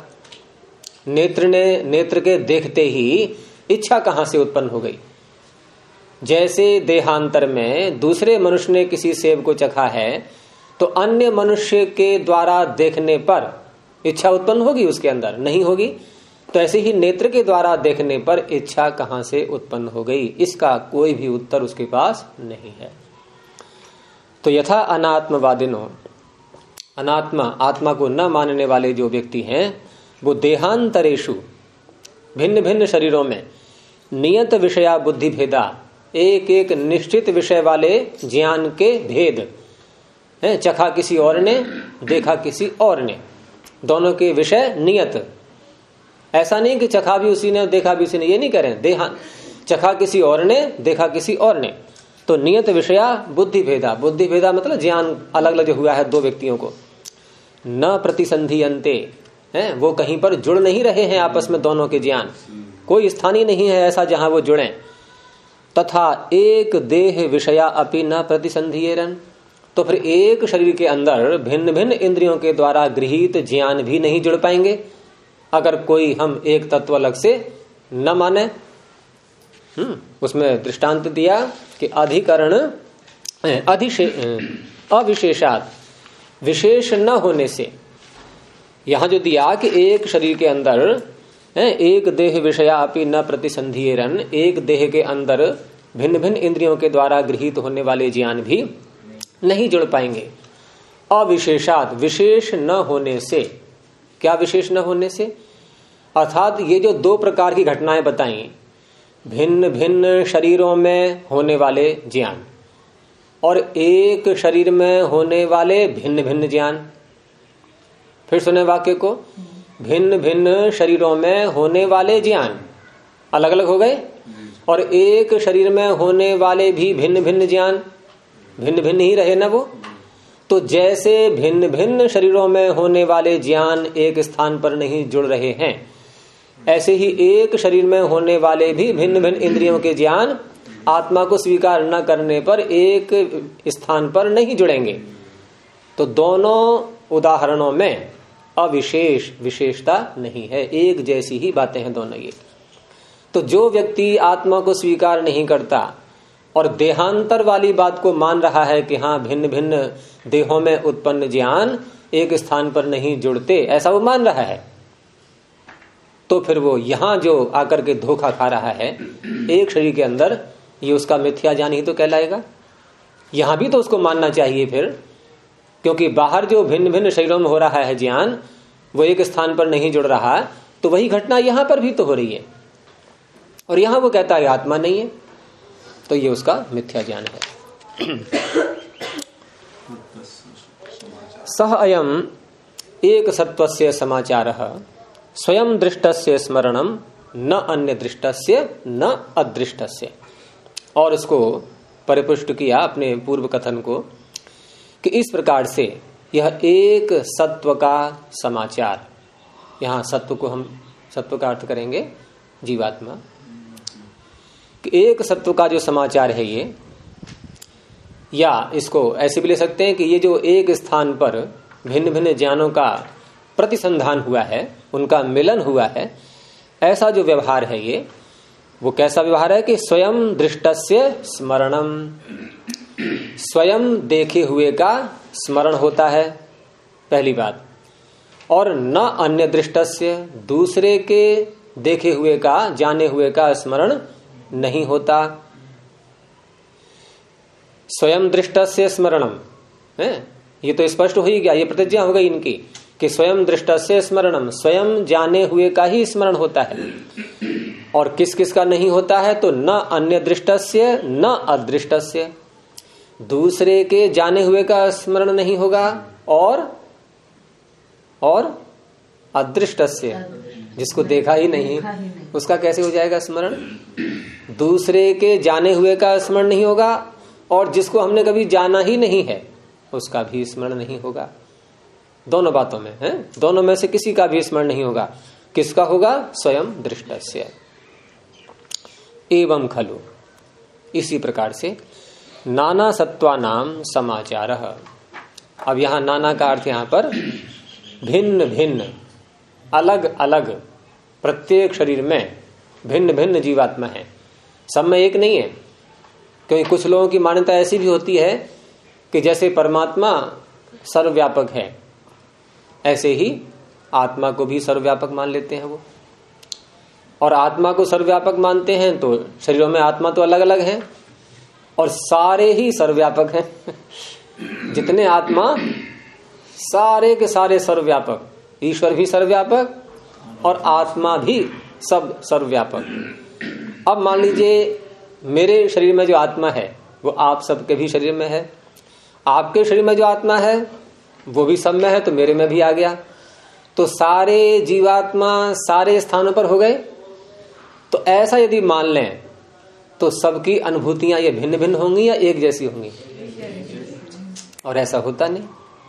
A: नेत्र के देखते ही इच्छा कहां से उत्पन्न हो गई? जैसे देहांतर में दूसरे मनुष्य ने किसी सेब को चखा है तो अन्य मनुष्य के द्वारा देखने पर इच्छा उत्पन्न होगी उसके अंदर? नहीं होगी। तो ऐसे ही नेत्र के द्वारा देखने पर इच्छा कहां से उत्पन्न हो गई? इसका कोई भी उत्तर उसके पास नहीं है। तो यथा अनात्मवादिनो, आत्मा को न मानने वाले जो व्यक्ति हैं वो देहांतरेषु, भिन्न भिन्न शरीरों में, नियत विषया बुद्धि भेदा, एक एक निश्चित विषय वाले ज्ञान के भेद है, चखा किसी और ने, देखा किसी और ने, दोनों के विषय नियत। ऐसा नहीं कि चखा भी उसी ने देखा भी उसी ने, ये नहीं कह रहे हैं। चखा किसी और ने, देखा किसी और ने, तो नियत विषया बुद्धि भेदा। बुद्धि भेदा मतलब ज्ञान अलग अलग हुआ है दो व्यक्तियों को। न प्रतिसंधियन्ते है, वो कहीं पर जुड़ नहीं रहे हैं आपस में, दोनों के ज्ञान कोई स्थान ही नहीं है ऐसा जहां वो जुड़े। तथा एक देह विषया अपि न प्रतिसंधियेरन, तो फिर एक शरीर के अंदर भिन्न भिन्न इंद्रियों के द्वारा गृहीत ज्ञान भी नहीं जुड़ पाएंगे अगर कोई हम एक तत्व अलग से न माने। उसमें दृष्टांत दिया कि अधिकरण अविशेषात, विशेष न होने से। यहां जो दिया कि एक शरीर के अंदर एक देह विषया अपि न प्रतिसंधियेरन, एक देह के अंदर भिन्न भिन्न इंद्रियों के द्वारा गृहीत होने वाले ज्ञान भी नहीं जुड़ पाएंगे। अविशेषात, विशेष न होने से। क्या विशेष न होने से? अर्थात ये जो दो प्रकार की घटनाएं बताई, भिन्न भिन्न शरीरों में होने वाले ज्ञान और एक शरीर में होने वाले भिन्न भिन्न ज्ञान। फिर सुने वाक्य को, भिन्न भिन्न शरीरों में होने वाले ज्ञान अलग अलग हो गए और एक शरीर में होने वाले भी भिन्न भिन्न ज्ञान, भिन्न भिन्न ही रहे ना वो। तो जैसे भिन्न भिन्न शरीरों में होने वाले ज्ञान एक स्थान पर नहीं जुड़ रहे हैं, ऐसे ही एक शरीर में होने वाले भी भिन्न भिन्न इंद्रियों के ज्ञान आत्मा को स्वीकार न करने पर एक स्थान पर नहीं जुड़ेंगे। तो दोनों उदाहरणों में अविशेष, विशेषता नहीं है, एक जैसी ही बातें हैं दोनों ये। तो जो व्यक्ति आत्मा को स्वीकार नहीं करता और देहांतर वाली बात को मान रहा है कि हाँ भिन्न भिन्न देहों में उत्पन्न ज्ञान एक स्थान पर नहीं जुड़ते, ऐसा वो मान रहा है, तो फिर वो यहां जो आकर के धोखा खा रहा है एक शरीर के अंदर, ये उसका मिथ्या ज्ञान ही तो कहलाएगा। यहां भी तो उसको मानना चाहिए फिर, क्योंकि बाहर जो भिन्न भिन्न शरीरों में हो रहा है ज्ञान वो एक स्थान पर नहीं जुड़ रहा, तो वही घटना यहां पर भी तो हो रही है, और यहां वो कहता है आत्मा नहीं है, तो ये उसका मिथ्या ज्ञान है। सह अयम एक सत्वस्य समाचारः स्वयं दृष्टस्य स्मरणम न अन्य दृष्टस्य न अदृष्टस्य। और उसको परिपुष्ट किया अपने पूर्व कथन को कि इस प्रकार से यह एक सत्व का समाचार, यहां सत्व को हम सत्व का अर्थ करेंगे जीवात्मा, कि एक सत्व का जो समाचार है ये, या इसको ऐसे भी ले सकते हैं कि ये जो एक स्थान पर भिन्न भिन्न ज्ञानों का प्रतिसंधान हुआ है, उनका मिलन हुआ है, ऐसा जो व्यवहार है ये, वो कैसा व्यवहार है कि स्वयं दृष्टस्य स्मरणम, स्वयं देखे हुए का स्मरण होता है, पहली बात, और न अन्य दृष्टस्य, दूसरे के देखे हुए का जाने हुए का स्मरण नहीं होता। स्वयं दृष्टस्य स्मरणम है, ये तो स्पष्ट हो ही गया, ये प्रतिज्ञा हो गई इनकी कि स्वयं दृष्टस्य स्मरणम, स्वयं जाने हुए का ही स्मरण होता है, और किस किस का नहीं होता है, तो न अन्य दृष्टस्य न अदृष्टस्य, दूसरे के जाने हुए का स्मरण नहीं होगा, और अदृष्टस्य, जिसको देखा ही नहीं उसका कैसे हो जाएगा स्मरण। दूसरे के जाने हुए का स्मरण नहीं होगा, और जिसको हमने कभी जाना ही नहीं है उसका भी स्मरण नहीं होगा। दोनों बातों में है, दोनों में से किसी का भी स्मरण नहीं होगा। किसका होगा? स्वयं दृष्टस्य। एवं खलु, इसी प्रकार से नाना सत्वानाम समाचारः। अब यहां नाना का अर्थ यहां पर भिन्न भिन्न, अलग अलग, प्रत्येक शरीर में भिन्न भिन्न जीवात्मा है, सब में एक नहीं है। क्योंकि कुछ लोगों की मान्यता ऐसी भी होती है कि जैसे परमात्मा सर्वव्यापक है, ऐसे ही आत्मा को भी सर्वव्यापक मान लेते हैं वो। और आत्मा को सर्वव्यापक मानते हैं तो शरीरों में आत्मा तो अलग अलग है, और सारे ही सर्वव्यापक हैं। जितने आत्मा सारे के सारे सर्वव्यापक, ईश्वर भी सर्वव्यापक और आत्मा भी सब सर्वव्यापक। अब मान लीजिए मेरे शरीर में जो आत्मा है वो आप सबके भी शरीर में है, आपके शरीर में जो आत्मा है वो भी सब में है, तो मेरे में भी आ गया, तो सारे जीवात्मा सारे स्थानों पर हो गए। तो ऐसा यदि मान लें तो सबकी अनुभूतियां ये भिन्न भिन्न होंगी या एक जैसी होंगी? और ऐसा होता नहीं,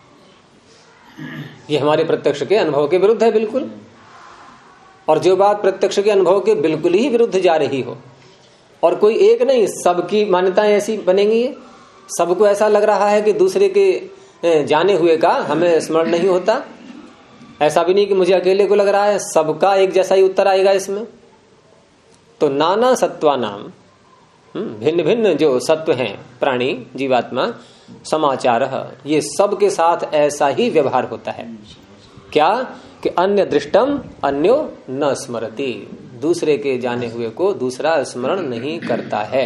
A: ये हमारे प्रत्यक्ष के अनुभव के विरुद्ध है बिल्कुल। और जो बात प्रत्यक्ष के अनुभव के बिल्कुल ही विरुद्ध जा रही हो, और कोई एक नहीं, सबकी मान्यताएं ऐसी बनेंगी, सबको ऐसा लग रहा है कि दूसरे के जाने हुए का हमें स्मरण नहीं होता। ऐसा भी नहीं कि मुझे अकेले को लग रहा है, सबका एक जैसा ही उत्तर आएगा इसमें। तो नाना सत्वा नाम, भिन्न भिन्न जो सत्व हैं, प्राणी जीवात्मा, समाचार, ये सब के साथ ऐसा ही व्यवहार होता है। क्या कि अन्य दृष्टम अन्यो न स्मरति, दूसरे के जाने हुए को दूसरा स्मरण नहीं करता है।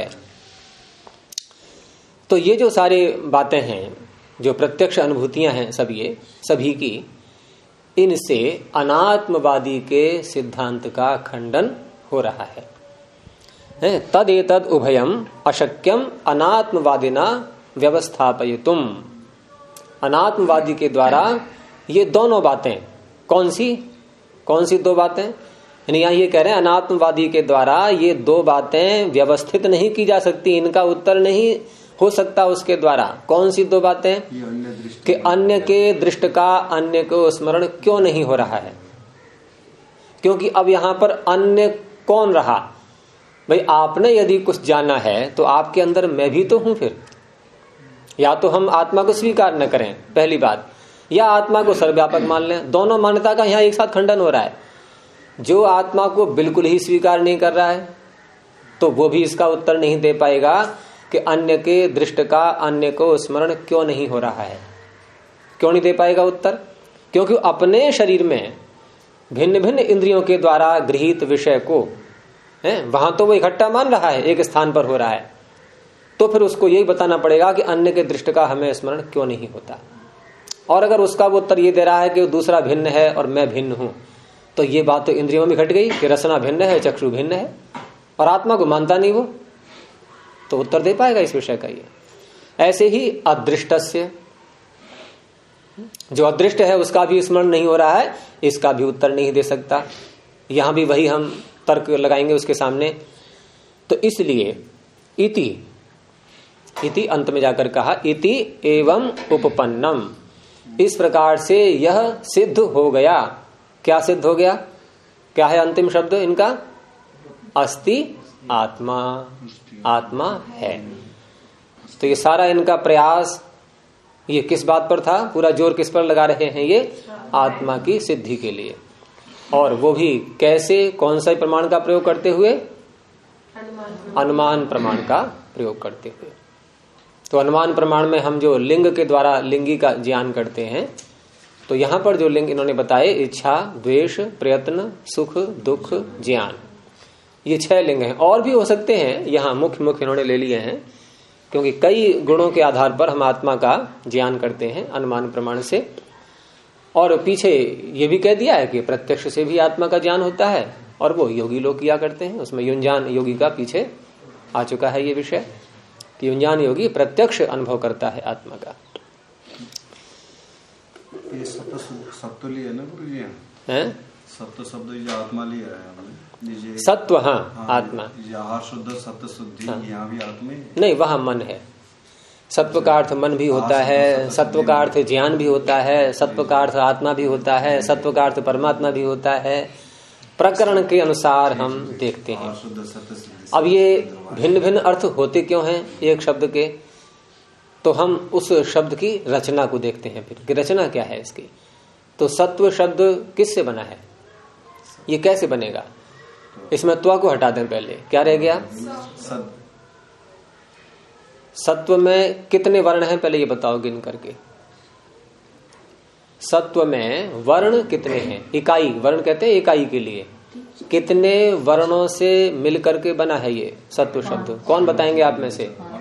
A: तो ये जो सारी बातें हैं, जो प्रत्यक्ष अनुभूतियां हैं, सब ये सभी की, इनसे अनात्मवादी के सिद्धांत का खंडन हो रहा है। तद एतद उभयम अशक्यम अनात्मवादिना व्यवस्थापयितुम। अनात्मवादी के द्वारा ये दोनों बातें, कौन सी दो बातें? यानी यहाँ ये कह रहे हैं अनात्मवादी के द्वारा ये दो बातें व्यवस्थित नहीं की जा सकती, इनका उत्तर नहीं हो सकता उसके द्वारा। कौन सी दो बातें? कि अन्य के दृष्ट का अन्य को स्मरण क्यों नहीं हो रहा है? क्योंकि अब यहां पर अन्य कौन रहा? भाई आपने यदि कुछ जाना है तो आपके अंदर मैं भी तो हूं। फिर या तो हम आत्मा को स्वीकार न करें, पहली बात, या आत्मा को सर्वव्यापक मान लें। दोनों मान्यता का यहाँ एक साथ खंडन हो रहा है। जो आत्मा को बिल्कुल ही स्वीकार नहीं कर रहा है तो वो भी इसका उत्तर नहीं दे पाएगा कि अन्य के दृष्ट का अन्य को स्मरण क्यों नहीं हो रहा है। क्यों नहीं दे पाएगा उत्तर? क्योंकि अपने शरीर में भिन्न भिन्न इंद्रियों के द्वारा गृहीत विषय को वहां तो वो इकट्ठा मान रहा है, एक स्थान पर हो रहा है, तो फिर उसको यही बताना पड़ेगा कि अन्य के दृष्ट का हमें स्मरण क्यों नहीं होता। और अगर उसका वो उत्तर ये दे रहा है कि दूसरा भिन्न है और मैं भिन्न हूं, तो ये बात तो इंद्रियों में घट गई कि रसना भिन्न है, चक्षु भिन्न है, और आत्मा को मानता नहीं वो, तो उत्तर दे पाएगा इस विषय का ये। ऐसे ही अदृष्टस्य, जो अदृष्ट है उसका भी स्मरण नहीं हो रहा है, इसका भी उत्तर नहीं दे सकता। यहां भी वही हम तर्क लगाएंगे उसके सामने। तो इसलिए इति अंत में जाकर कहा इति एवं उपपन्नम, इस प्रकार से यह सिद्ध हो गया। क्या सिद्ध हो गया? क्या है अंतिम शब्द इनका? अस्ति आत्मा, आत्मा है। तो ये सारा इनका प्रयास ये किस बात पर था? पूरा जोर किस पर लगा रहे हैं? ये आत्मा की सिद्धि के लिए। और वो भी कैसे, कौन सा प्रमाण का प्रयोग करते हुए? अनुमान प्रमाण का प्रयोग करते हुए। तो अनुमान प्रमाण में हम जो लिंग के द्वारा लिंगी का ज्ञान करते हैं, तो यहां पर जो लिंग इन्होंने बताए, इच्छा, द्वेष, प्रयत्न, सुख, दुख, ज्ञान, ये 6 लिंग हैं। और भी हो सकते हैं, यहां मुख्य मुख्य इन्होंने ले लिए हैं, क्योंकि कई गुणों के आधार पर हम आत्मा का ज्ञान करते हैं अनुमान प्रमाण से। और पीछे ये भी कह दिया है कि प्रत्यक्ष से भी आत्मा का ज्ञान होता है, और वो योगी लोग किया करते हैं। उसमें युंजान योगी का पीछे आ चुका है ये विषय कि युंजान योगी प्रत्यक्ष अनुभव करता है आत्मा का।
B: ये सत्व लिया ना गुरु जी? सत्व शब्द जो आत्मा लिया है हमने,
A: सत्व, हाँ आत्मा,
B: आहार शुद्ध, सत्व शुद्धि, यहाँ भी आत्मा
A: नहीं, वहां मन है। सत्व का अर्थ मन भी होता है, सत्व का अर्थ ज्ञान भी होता है, सत्व का अर्थ आत्मा भी होता है, सत्व का अर्थ परमात्मा भी होता है। प्रकरण के अनुसार हम देखते हैं। अब ये भिन्न भिन्न अर्थ होते क्यों हैं एक शब्द के? तो हम उस शब्द की रचना को देखते हैं फिर कि रचना क्या है इसकी। तो सत्व शब्द किससे बना है? ये कैसे बनेगा? इसमें त्वा को हटा दें पहले, क्या रह गया? सत्व में कितने वर्ण हैं पहले ये बताओ गिन करके। सत्व में वर्ण कितने हैं? इकाई, वर्ण कहते हैं इकाई के लिए। कितने वर्णों से मिलकर के बना है ये सत्व शब्द? कौन बताएंगे आप में से?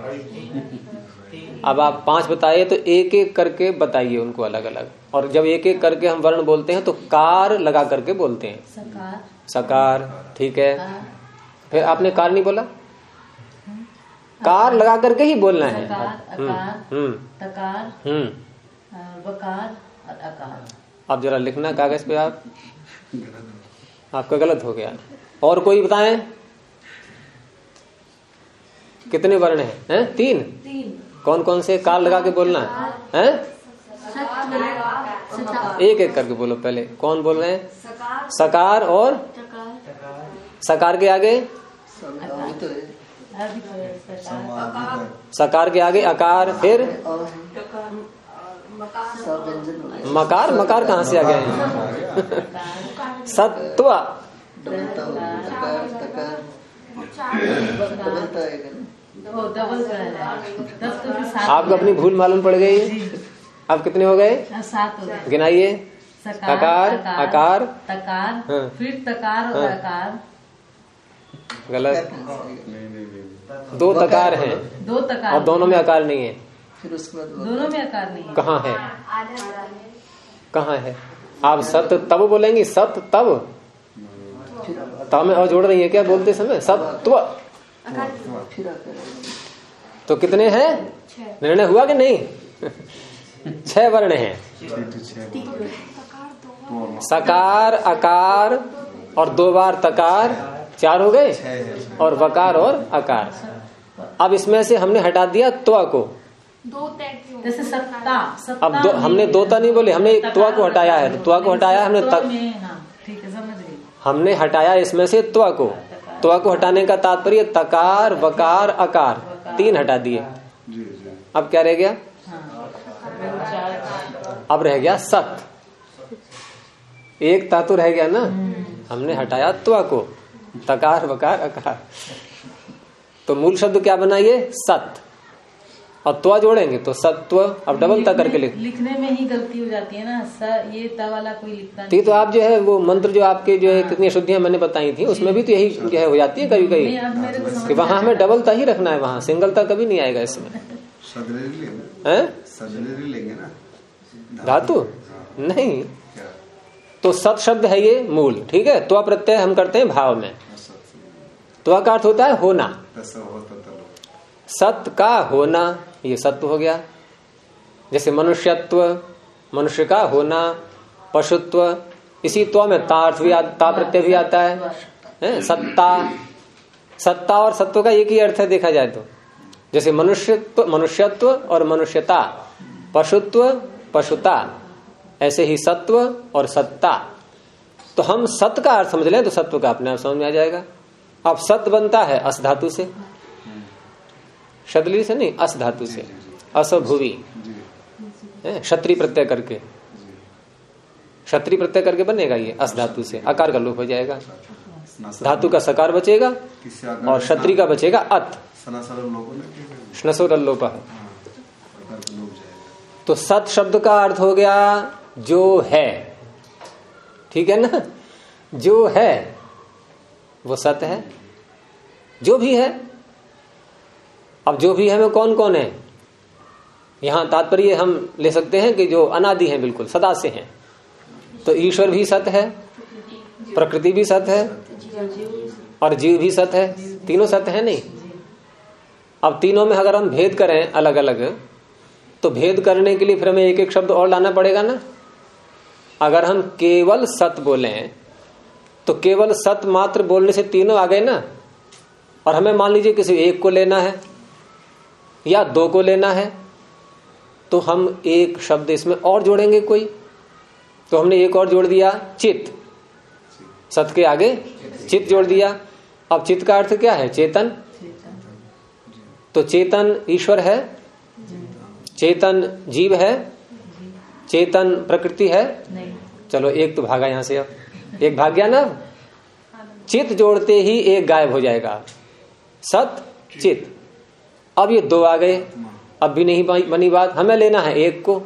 A: अब आप 5 बताइए, तो एक एक करके बताइए उनको अलग अलग। और जब एक एक करके हम वर्ण बोलते हैं तो कार लगा करके बोलते हैं।
C: सकार,
A: सकार, ठीक है। फिर आपने कार नहीं बोला, कार लगा करके ही बोलना है।
C: तकार, वकार और अकार।
A: अब जरा लिखना कागज पे आप, आपका गलत हो गया। और कोई बताएं कितने वर्ण हैं? 3। कौन कौन से? कार लगा के बोलना है। एक एक करके बोलो पहले। कौन बोल रहे हैं? सकार और सकार के आगे, सकार के आगे अकार, फिर मकार। मकार कहाँ से आ गया है? सत्व, आपको अपनी भूल मालूम पड़ गई। अब कितने हो गए?
C: 7 हो गए।
A: गिनाइए। अकार, अकार,
C: तकार, फिर तकार और अकार।
A: गलत, 2 तकार हैं,
C: 2 तकार
A: और दोनों में अकार नहीं है।
C: फिर उसके बाद दोनों में अकार नहीं है।
A: कहाँ है? कहाँ है? आप सत तब बोलेंगी, सत तब, तब में और जोड़ रही है क्या बोलते समय? सत्व। तो कितने हैं? निर्णय हुआ कि नहीं? 6 वर्ण हैं। सकार, अकार और 2 बार तकार, 4 हो गए, और वकार और अकार। अब इसमें से हमने हटा दिया त्वा को।
C: जैसे सत्ता,
A: अब हमने 2 नहीं बोले, हमने एक त्वा को हटाया है। त्वा को हटाया हमने,
C: ठीक है, समझ गई।
A: हमने हटाया इसमें से त्वा को। त्वा को हटाने का तात्पर्य तकार, वकार, अकार, 3 हटा दिए। अब क्या रह गया? अब रह गया सत, एक धातु रह गया ना, हमने हटाया त्वा को, तकार वकार अकार, तो मूल शब्द क्या बना ये सत, और त्वा जोड़ेंगे तो सत्व। अब डबल ता करके
C: लिखने में ही गलती हो जाती है ना, ये ता वाला कोई लिखता नहीं।
A: तो आप जो है वो मंत्र जो आपके जो है कितनी अशुद्धियां मैंने बताई थी, उसमें भी तो यही जो है हो जाती है कभी कभी कि वहां हमें डबल ता ही रखना है, वहां सिंगल ता कभी नहीं आएगा इसमें।
B: लेंगे ना
A: धातु नहीं, तो सत शब्द है ये मूल, ठीक है। त्वा प्रत्यय हम करते हैं भाव में, त्वा का अर्थ होता है होना, सत का होना, ये सत्व हो गया। जैसे मनुष्यत्व, मनुष्य का होना, पशुत्व, इसी त्व में ता अर्थ भी ता प्रत्यय भी आता है, सत्ता, सत्ता और सत्व का एक ही अर्थ है देखा जाए तो। जैसे मनुष्यत्व, मनुष्यत्व और मनुष्यता, पशुत्व, पशुता, ऐसे ही सत्व और सत्ता। तो हम सत का अर्थ समझ लें तो सत्व का अपने आप समझ में आ जाएगा। अब सत बनता है अस धातु से, शतली से नहीं, अस धातु से, अस भुवी, क्षत्रिय प्रत्यय करके, क्षत्रिय प्रत्यय करके बनेगा ये अस धातु से, आकार का लोप हो जाएगा, धातु का सकार बचेगा और क्षत्रिय का बचेगा अत, स्नसोरल लोप है। तो सत शब्द का अर्थ हो गया जो है, ठीक है ना, जो है वो सत है, जो भी है। अब जो भी है में कौन कौन है, यहां तात्पर्य हम ले सकते हैं कि जो अनादि है, बिल्कुल सदा से हैं। तो ईश्वर भी सत है, प्रकृति भी सत है और जीव भी सत है, तीनों सत है नहीं। अब तीनों में अगर हम भेद करें अलग अलग, तो भेद करने के लिए फिर हमें एक एक शब्द और लाना पड़ेगा ना। अगर हम केवल सत बोलें तो केवल सत मात्र बोलने से तीनों आ गए ना, और हमें मान लीजिए किसी एक को लेना है या दो को लेना है, तो हम एक शब्द इसमें और जोड़ेंगे कोई। तो हमने एक और जोड़ दिया चित, सत के आगे चित जोड़ दिया। अब चित का अर्थ क्या है, चेतन। तो चेतन ईश्वर है, चेतन जीव है, चेतन प्रकृति है। चलो एक तो भागा यहां से, अब एक भाग गया ना, चित जोड़ते ही एक गायब हो जाएगा, सत चित। अब ये दो आ गए, अब भी नहीं बनी बात, हमें लेना है एक को,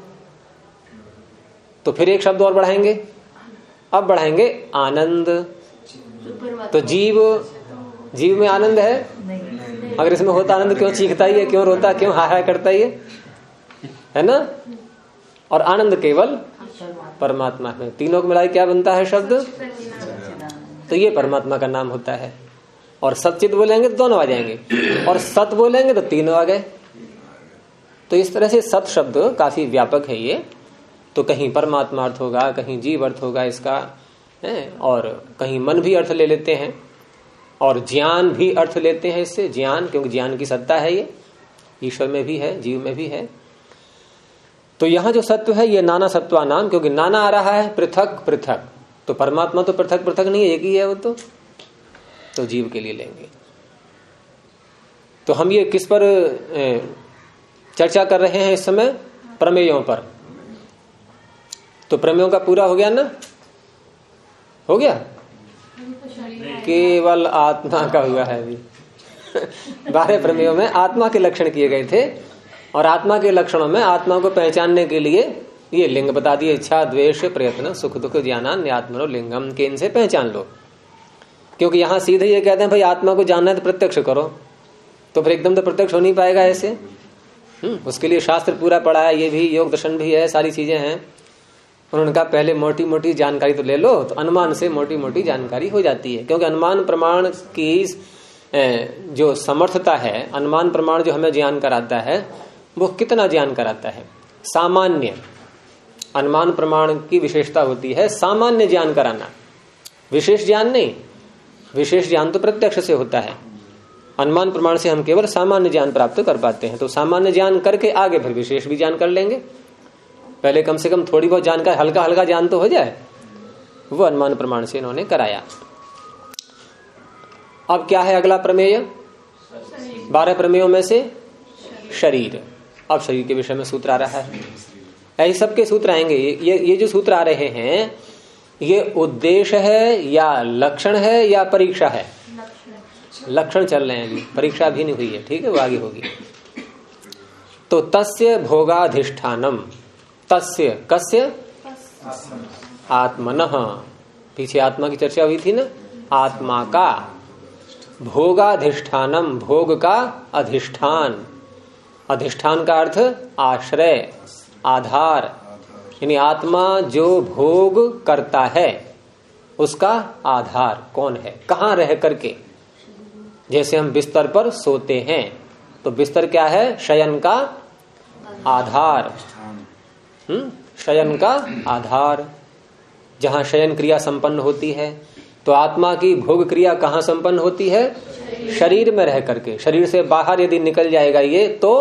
A: तो फिर एक शब्द और बढ़ाएंगे। अब बढ़ाएंगे आनंद। तो जीव में आनंद है, अगर इसमें होता आनंद क्यों चीखता ही है, क्यों रोता, क्यों हाय करता ही है ना। और आनंद केवल परमात्मा में, तीनों को मिलाए क्या बनता है शब्द, तो ये परमात्मा का नाम होता है। और सचित बोलेंगे तो दोनों आ जाएंगे, और सत बोलेंगे तो तीनों आ गए। तो इस तरह से सत शब्द काफी व्यापक है ये। तो कहीं परमात्मा अर्थ होगा, कहीं जीव अर्थ होगा इसका, और कहीं मन भी अर्थ ले लेते हैं, और ज्ञान भी अर्थ लेते हैं इससे, ज्ञान, क्योंकि ज्ञान की सत्ता है ये, ईश्वर में भी है, जीव में भी है। तो यहां जो सत्व है ये नाना सत्वा नाम, क्योंकि नाना आ रहा है, पृथक पृथक। तो परमात्मा तो पृथक पृथक नहीं है, एक ही है वो तो जीव के लिए लेंगे। तो हम ये किस पर चर्चा कर रहे हैं इस समय, प्रमेयों पर। तो प्रमेयों का पूरा हो गया ना, हो गया, केवल आत्मा का हुआ है अभी। 12 प्रमेयों में आत्मा के लक्षण किए गए थे, और आत्मा के लक्षणों में आत्मा को पहचानने के लिए ये लिंग बता दिए, इच्छा द्वेष प्रयत्न सुख दुख ज्ञानान आत्मनो लिंगम, के इनसे पहचान लो। क्योंकि यहां सीधे ये कहते हैं भाई आत्मा को जानना है तो प्रत्यक्ष करो, तो फिर एकदम तो प्रत्यक्ष हो नहीं पाएगा ऐसे। उसके लिए शास्त्र पूरा पढ़ा है, ये भी योग दर्शन भी है, सारी चीजें हैं। उन्होंने कहा पहले मोटी मोटी जानकारी तो ले लो, तो अनुमान से मोटी मोटी जानकारी हो जाती है। क्योंकि अनुमान प्रमाण की जो समर्थता है, अनुमान प्रमाण जो हमें ज्ञान कराता है, वो कितना ज्ञान कराता है। सामान्य अनुमान प्रमाण की विशेषता होती है सामान्य ज्ञान कराना, विशेष ज्ञान नहीं। विशेष ज्ञान तो प्रत्यक्ष से होता है, अनुमान प्रमाण से हम केवल सामान्य ज्ञान प्राप्त कर पाते हैं। तो सामान्य ज्ञान करके आगे फिर विशेष भी ज्ञान कर लेंगे। पहले कम से कम थोड़ी बहुत जानकारी, हल्का हल्का ज्ञान तो हो जाए, वो अनुमान प्रमाण से इन्होंने कराया। अब क्या है अगला प्रमेय, 12 प्रमेयों में से शरीर। अब शरीर के विषय में सूत्र आ रहा है। ऐसे सबके सूत्र आएंगे। ये जो सूत्र आ रहे हैं ये उद्देश्य है या लक्षण है या परीक्षा है? लक्षण चल रहे हैं अभी, परीक्षा भी नहीं हुई है, ठीक है, वो आगे होगी। तो तस्य भोगाधिष्ठानम, तस्य कस्य? आत्मनः, पीछे आत्मा की चर्चा हुई थी ना, आत्मा का भोगाधिष्ठानम, भोग का अधिष्ठान, अधिष्ठान का अर्थ आश्रय, आधार, यानी आत्मा जो भोग करता है उसका आधार कौन है, कहाँ रह करके। जैसे हम बिस्तर पर सोते हैं तो बिस्तर क्या है? शयन का आधार, शयन का आधार, जहां शयन क्रिया संपन्न होती है। तो आत्मा की भोग क्रिया कहाँ संपन्न होती है? शरीर में रह करके। शरीर से बाहर यदि निकल जाएगा ये तो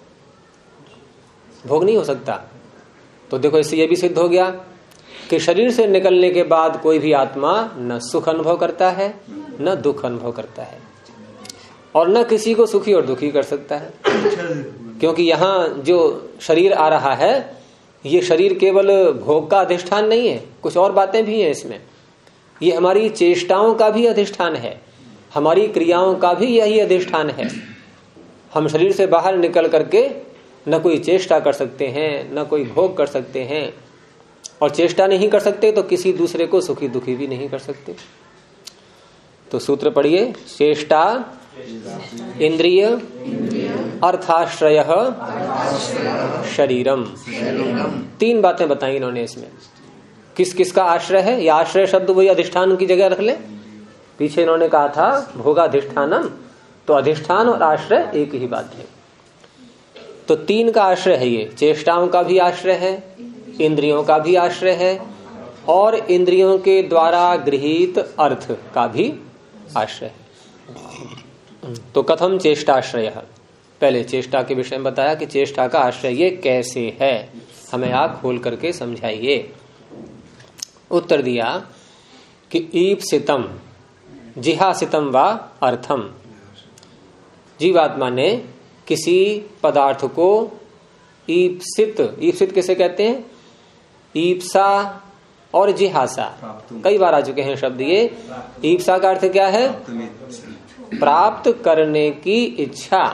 A: भोग नहीं हो सकता। तो देखो इससे ये भी सिद्ध हो गया कि शरीर से निकलने के बाद कोई भी आत्मा न सुख अनुभव करता है न दुख अनुभव करता है, और न किसी को सुखी और दुखी कर सकता है। क्योंकि यहाँ जो शरीर आ रहा है ये शरीर केवल भोग का अधिष्ठान नहीं है, कुछ और बातें भी हैं इसमें। ये हमारी चेष्टाओं का भी अधिष्ठान है, हमारी क्रियाओं का भी यही अधिष्ठान है। हम शरीर से बाहर निकल करके न कोई चेष्टा कर सकते हैं न कोई भोग कर सकते हैं, और चेष्टा नहीं कर सकते तो किसी दूसरे को सुखी दुखी भी नहीं कर सकते। तो सूत्र पढ़िए, चेष्टा इंद्रिय अर्थाश्रय शरीरम। तीन बातें बताई इन्होंने इसमें। किस किस का आश्रय है? या आश्रय शब्द वही अधिष्ठान की जगह रख ले। पीछे इन्होंने कहा था भोगाधिष्ठानम, तो अधिष्ठान और आश्रय एक ही बात है। तो तीन का आश्रय है ये, चेष्टाओं का भी आश्रय है, इंद्रियों का भी आश्रय है, और इंद्रियों के द्वारा गृहीत अर्थ का भी आश्रय है। तो कथम चेष्टाश्रय, पहले चेष्टा के विषय में बताया कि चेष्टा का आश्रय ये कैसे है, हमें आप खोल करके समझाइए। उत्तर दिया कि ईप्सितम जिहासितम वा अर्थम, जीवात्मा ने किसी पदार्थ को ईप्सित, ईप्सित किसे कहते हैं? ईप्सा और जिहासा, कई बार आ चुके हैं शब्द ये। ईप्सा का अर्थ क्या है? प्राप्त करने की इच्छा।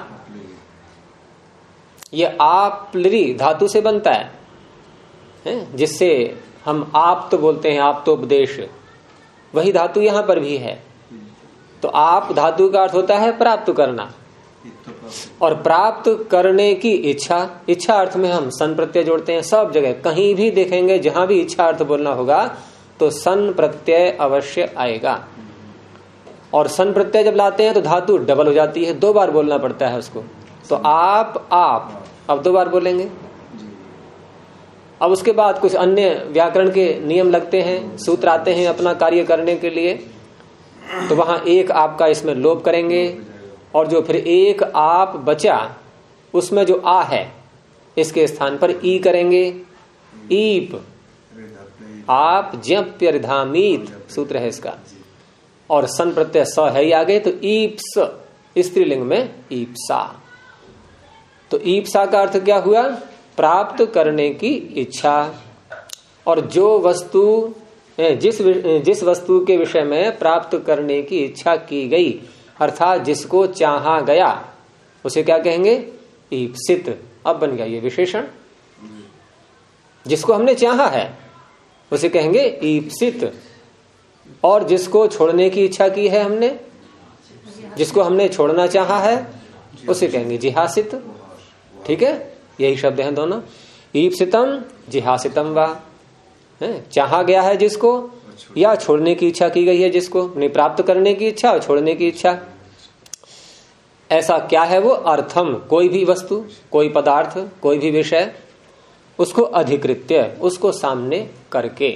A: ये आप्लरी धातु से बनता है, जिससे हम आप तो बोलते हैं, आप तो उपदेश, वही धातु यहां पर भी है। तो आप धातु का अर्थ होता है प्राप्त करना, और प्राप्त करने की इच्छा, इच्छा अर्थ में हम सन प्रत्यय जोड़ते हैं सब जगह। कहीं भी देखेंगे जहां भी इच्छा अर्थ बोलना होगा तो सन प्रत्यय अवश्य आएगा, और सन प्रत्यय जब लाते हैं तो धातु डबल हो जाती है, दो बार बोलना पड़ता है उसको। तो आप अब दो बार बोलेंगे। अब उसके बाद कुछ अन्य व्याकरण के नियम लगते हैं, सूत्र आते हैं अपना कार्य करने के लिए, तो वहां एक आपका इसमें लोप करेंगे, और जो फिर एक आप बचा उसमें जो आ है इसके स्थान पर ई करेंगे। ईप, आप ज्ञप्यर्धामीत सूत्र है इसका, और सन प्रत्यय स है ही आगे, तो ईप्स स्त्रीलिंग में ईप्सा। तो ईप्सा का अर्थ क्या हुआ? प्राप्त करने की इच्छा। और जो वस्तु, जिस वस्तु के विषय में प्राप्त करने की इच्छा की गई, अर्थात जिसको चाहा गया, उसे क्या कहेंगे? ईप्सित। अब बन गया ये विशेषण, जिसको हमने चाहा है उसे कहेंगे ईप्सित। और जिसको छोड़ने की इच्छा की है हमने, जिसको हमने छोड़ना चाहा है, उसे कहेंगे जिहासित। ठीक है, यही शब्द हैं दोनों, ईप्सितम जिहासितम वा। चाहा गया है जिसको, या छोड़ने की इच्छा की गई है जिसको, नहीं, प्राप्त करने की इच्छा और छोड़ने की इच्छा। ऐसा क्या है वो? अर्थम, कोई भी वस्तु, कोई पदार्थ, कोई भी विषय, उसको अधिकृत्य, उसको सामने करके।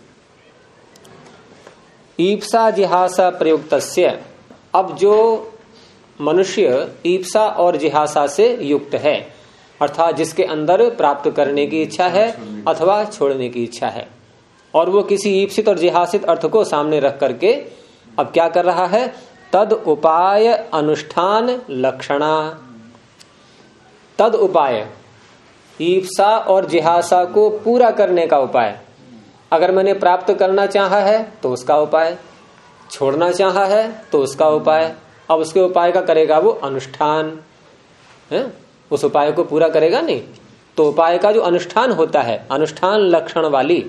A: ईप्सा जिहासा प्रयुक्तस्य, अब जो मनुष्य ईप्सा और जिहासा से युक्त है, अर्थात जिसके अंदर प्राप्त करने की इच्छा है अथवा छोड़ने की इच्छा है, और वो किसी ईप्सित और जिहासित अर्थ को सामने रख करके अब क्या कर रहा है? तद उपाय अनुष्ठान लक्षणा। तद उपाय, ईप्सा और जिहासा को पूरा करने का उपाय। अगर मैंने प्राप्त करना चाहा है तो उसका उपाय, छोड़ना चाहा है तो उसका उपाय। अब उसके उपाय का करेगा वो अनुष्ठान है, उस उपाय को पूरा करेगा नहीं। तो उपाय का जो अनुष्ठान होता है, अनुष्ठान लक्षण वाली,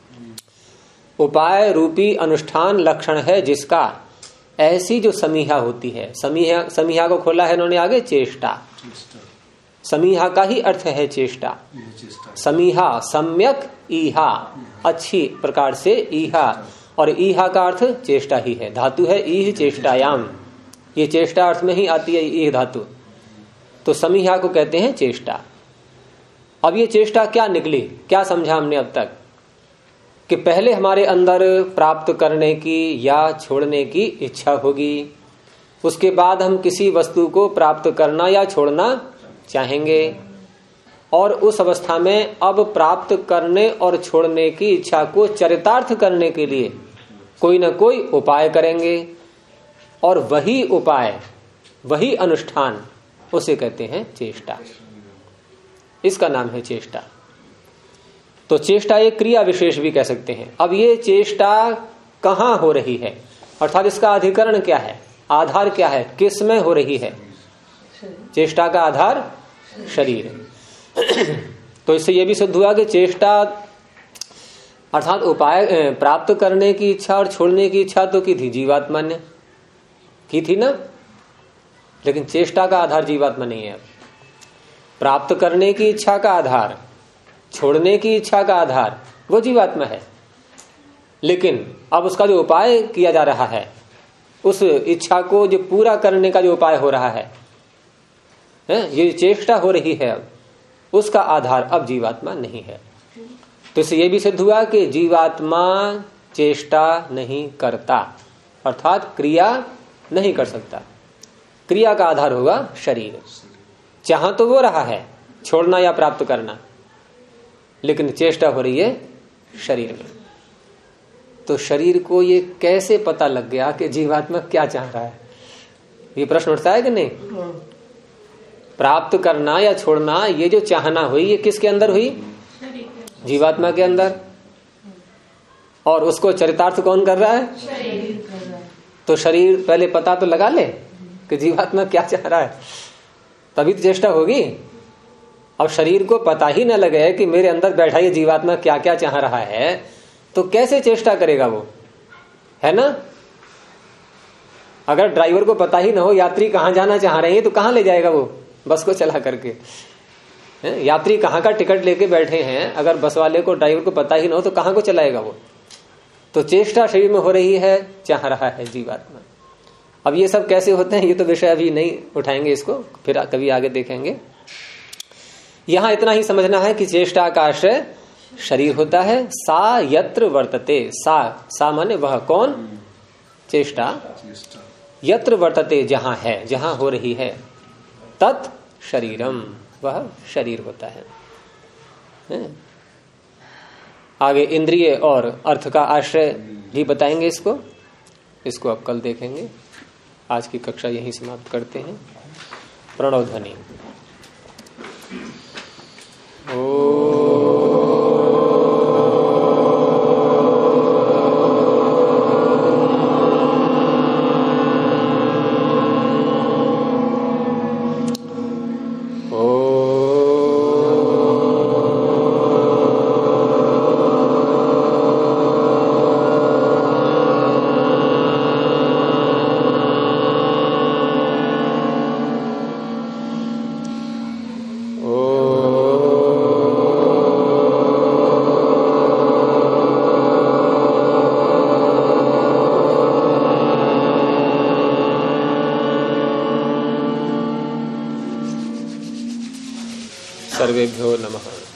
A: उपाय रूपी अनुष्ठान लक्षण है जिसका, ऐसी जो समीहा होती है, समीहा को खोला है इन्होंने आगे, चेष्टा। समीहा का ही अर्थ है चेष्टा। समीहा सम्यक ईहा, अच्छी प्रकार से ईहा, और ईहा का अर्थ चेष्टा ही है, धातु है ईह चेष्टायाम, ये चेष्टा अर्थ में ही आती है ईह धातु। तो समीहा को कहते हैं चेष्टा। अब ये चेष्टा क्या निकली, क्या समझा हमने अब तक, कि पहले हमारे अंदर प्राप्त करने की या छोड़ने की इच्छा होगी, उसके बाद हम किसी वस्तु को प्राप्त करना या छोड़ना चाहेंगे, और उस अवस्था में अब प्राप्त करने और छोड़ने की इच्छा को चरितार्थ करने के लिए कोई ना कोई उपाय करेंगे, और वही उपाय, वही अनुष्ठान, उसे कहते हैं चेष्टा। इसका नाम है चेष्टा। तो चेष्टा एक क्रिया विशेष भी कह सकते हैं। अब ये चेष्टा कहां हो रही है, अर्थात इसका अधिकरण क्या है, आधार क्या है, किस में हो रही है। चेष्टा का आधार शरीर। तो इससे यह भी सिद्ध हुआ कि चेष्टा अर्थात उपाय प्राप्त करने की इच्छा और छोड़ने की इच्छा तो की थी जीवात्मा ने, की थी ना, लेकिन चेष्टा का आधार जीवात्मा नहीं है। प्राप्त करने की इच्छा का आधार, छोड़ने की इच्छा का आधार वो जीवात्मा है, लेकिन अब उसका जो उपाय किया जा रहा है, उस इच्छा को जो पूरा करने का जो उपाय हो रहा है, ये चेष्टा हो रही है, अब उसका आधार अब जीवात्मा नहीं है। तो इससे यह भी सिद्ध हुआ कि जीवात्मा चेष्टा नहीं करता, अर्थात क्रिया नहीं कर सकता। क्रिया का आधार होगा शरीर। चाह तो वो रहा है छोड़ना या प्राप्त करना, लेकिन चेष्टा हो रही है शरीर में। तो शरीर को ये कैसे पता लग गया कि जीवात्मा क्या चाह रहा है, ये प्रश्न उठता है कि नहीं। प्राप्त करना या छोड़ना, ये जो चाहना हुई, ये किसके अंदर हुई, जीवात्मा के अंदर, और उसको चरितार्थ कौन कर रहा है, शरीर कर रहा है। तो शरीर पहले पता तो लगा ले कि जीवात्मा क्या चाह रहा है, तभी तो चेष्टा होगी। अब शरीर को पता ही न लगे कि मेरे अंदर बैठा ये जीवात्मा क्या क्या चाह रहा है, तो कैसे चेष्टा करेगा वो, है ना। अगर ड्राइवर को पता ही ना हो यात्री कहाँ जाना चाह रहे हैं, तो कहाँ ले जाएगा वो बस को चला करके। यात्री कहाँ का टिकट लेके बैठे हैं, अगर बस वाले को, ड्राइवर को पता ही ना हो तो कहाँ को चलाएगा वो। तो चेष्टा शरीर में हो रही है, चाह रहा है जीवात्मा। अब ये सब कैसे होते हैं, ये तो विषय अभी नहीं उठाएंगे, इसको फिर कभी आगे देखेंगे। यहां इतना ही समझना है कि चेष्टा का आश्रय शरीर होता है। सा यत्र वर्तते, सा माने वह, कौन, चेष्टा। यत्र वर्तते, जहां है, जहां हो रही है, तत् शरीरम, वह शरीर होता है। आगे इंद्रिय और अर्थ का आश्रय भी बताएंगे इसको अब कल देखेंगे। आज की कक्षा यहीं समाप्त करते हैं। प्रणव ध्वनि। सर्वेभ्यो नमः।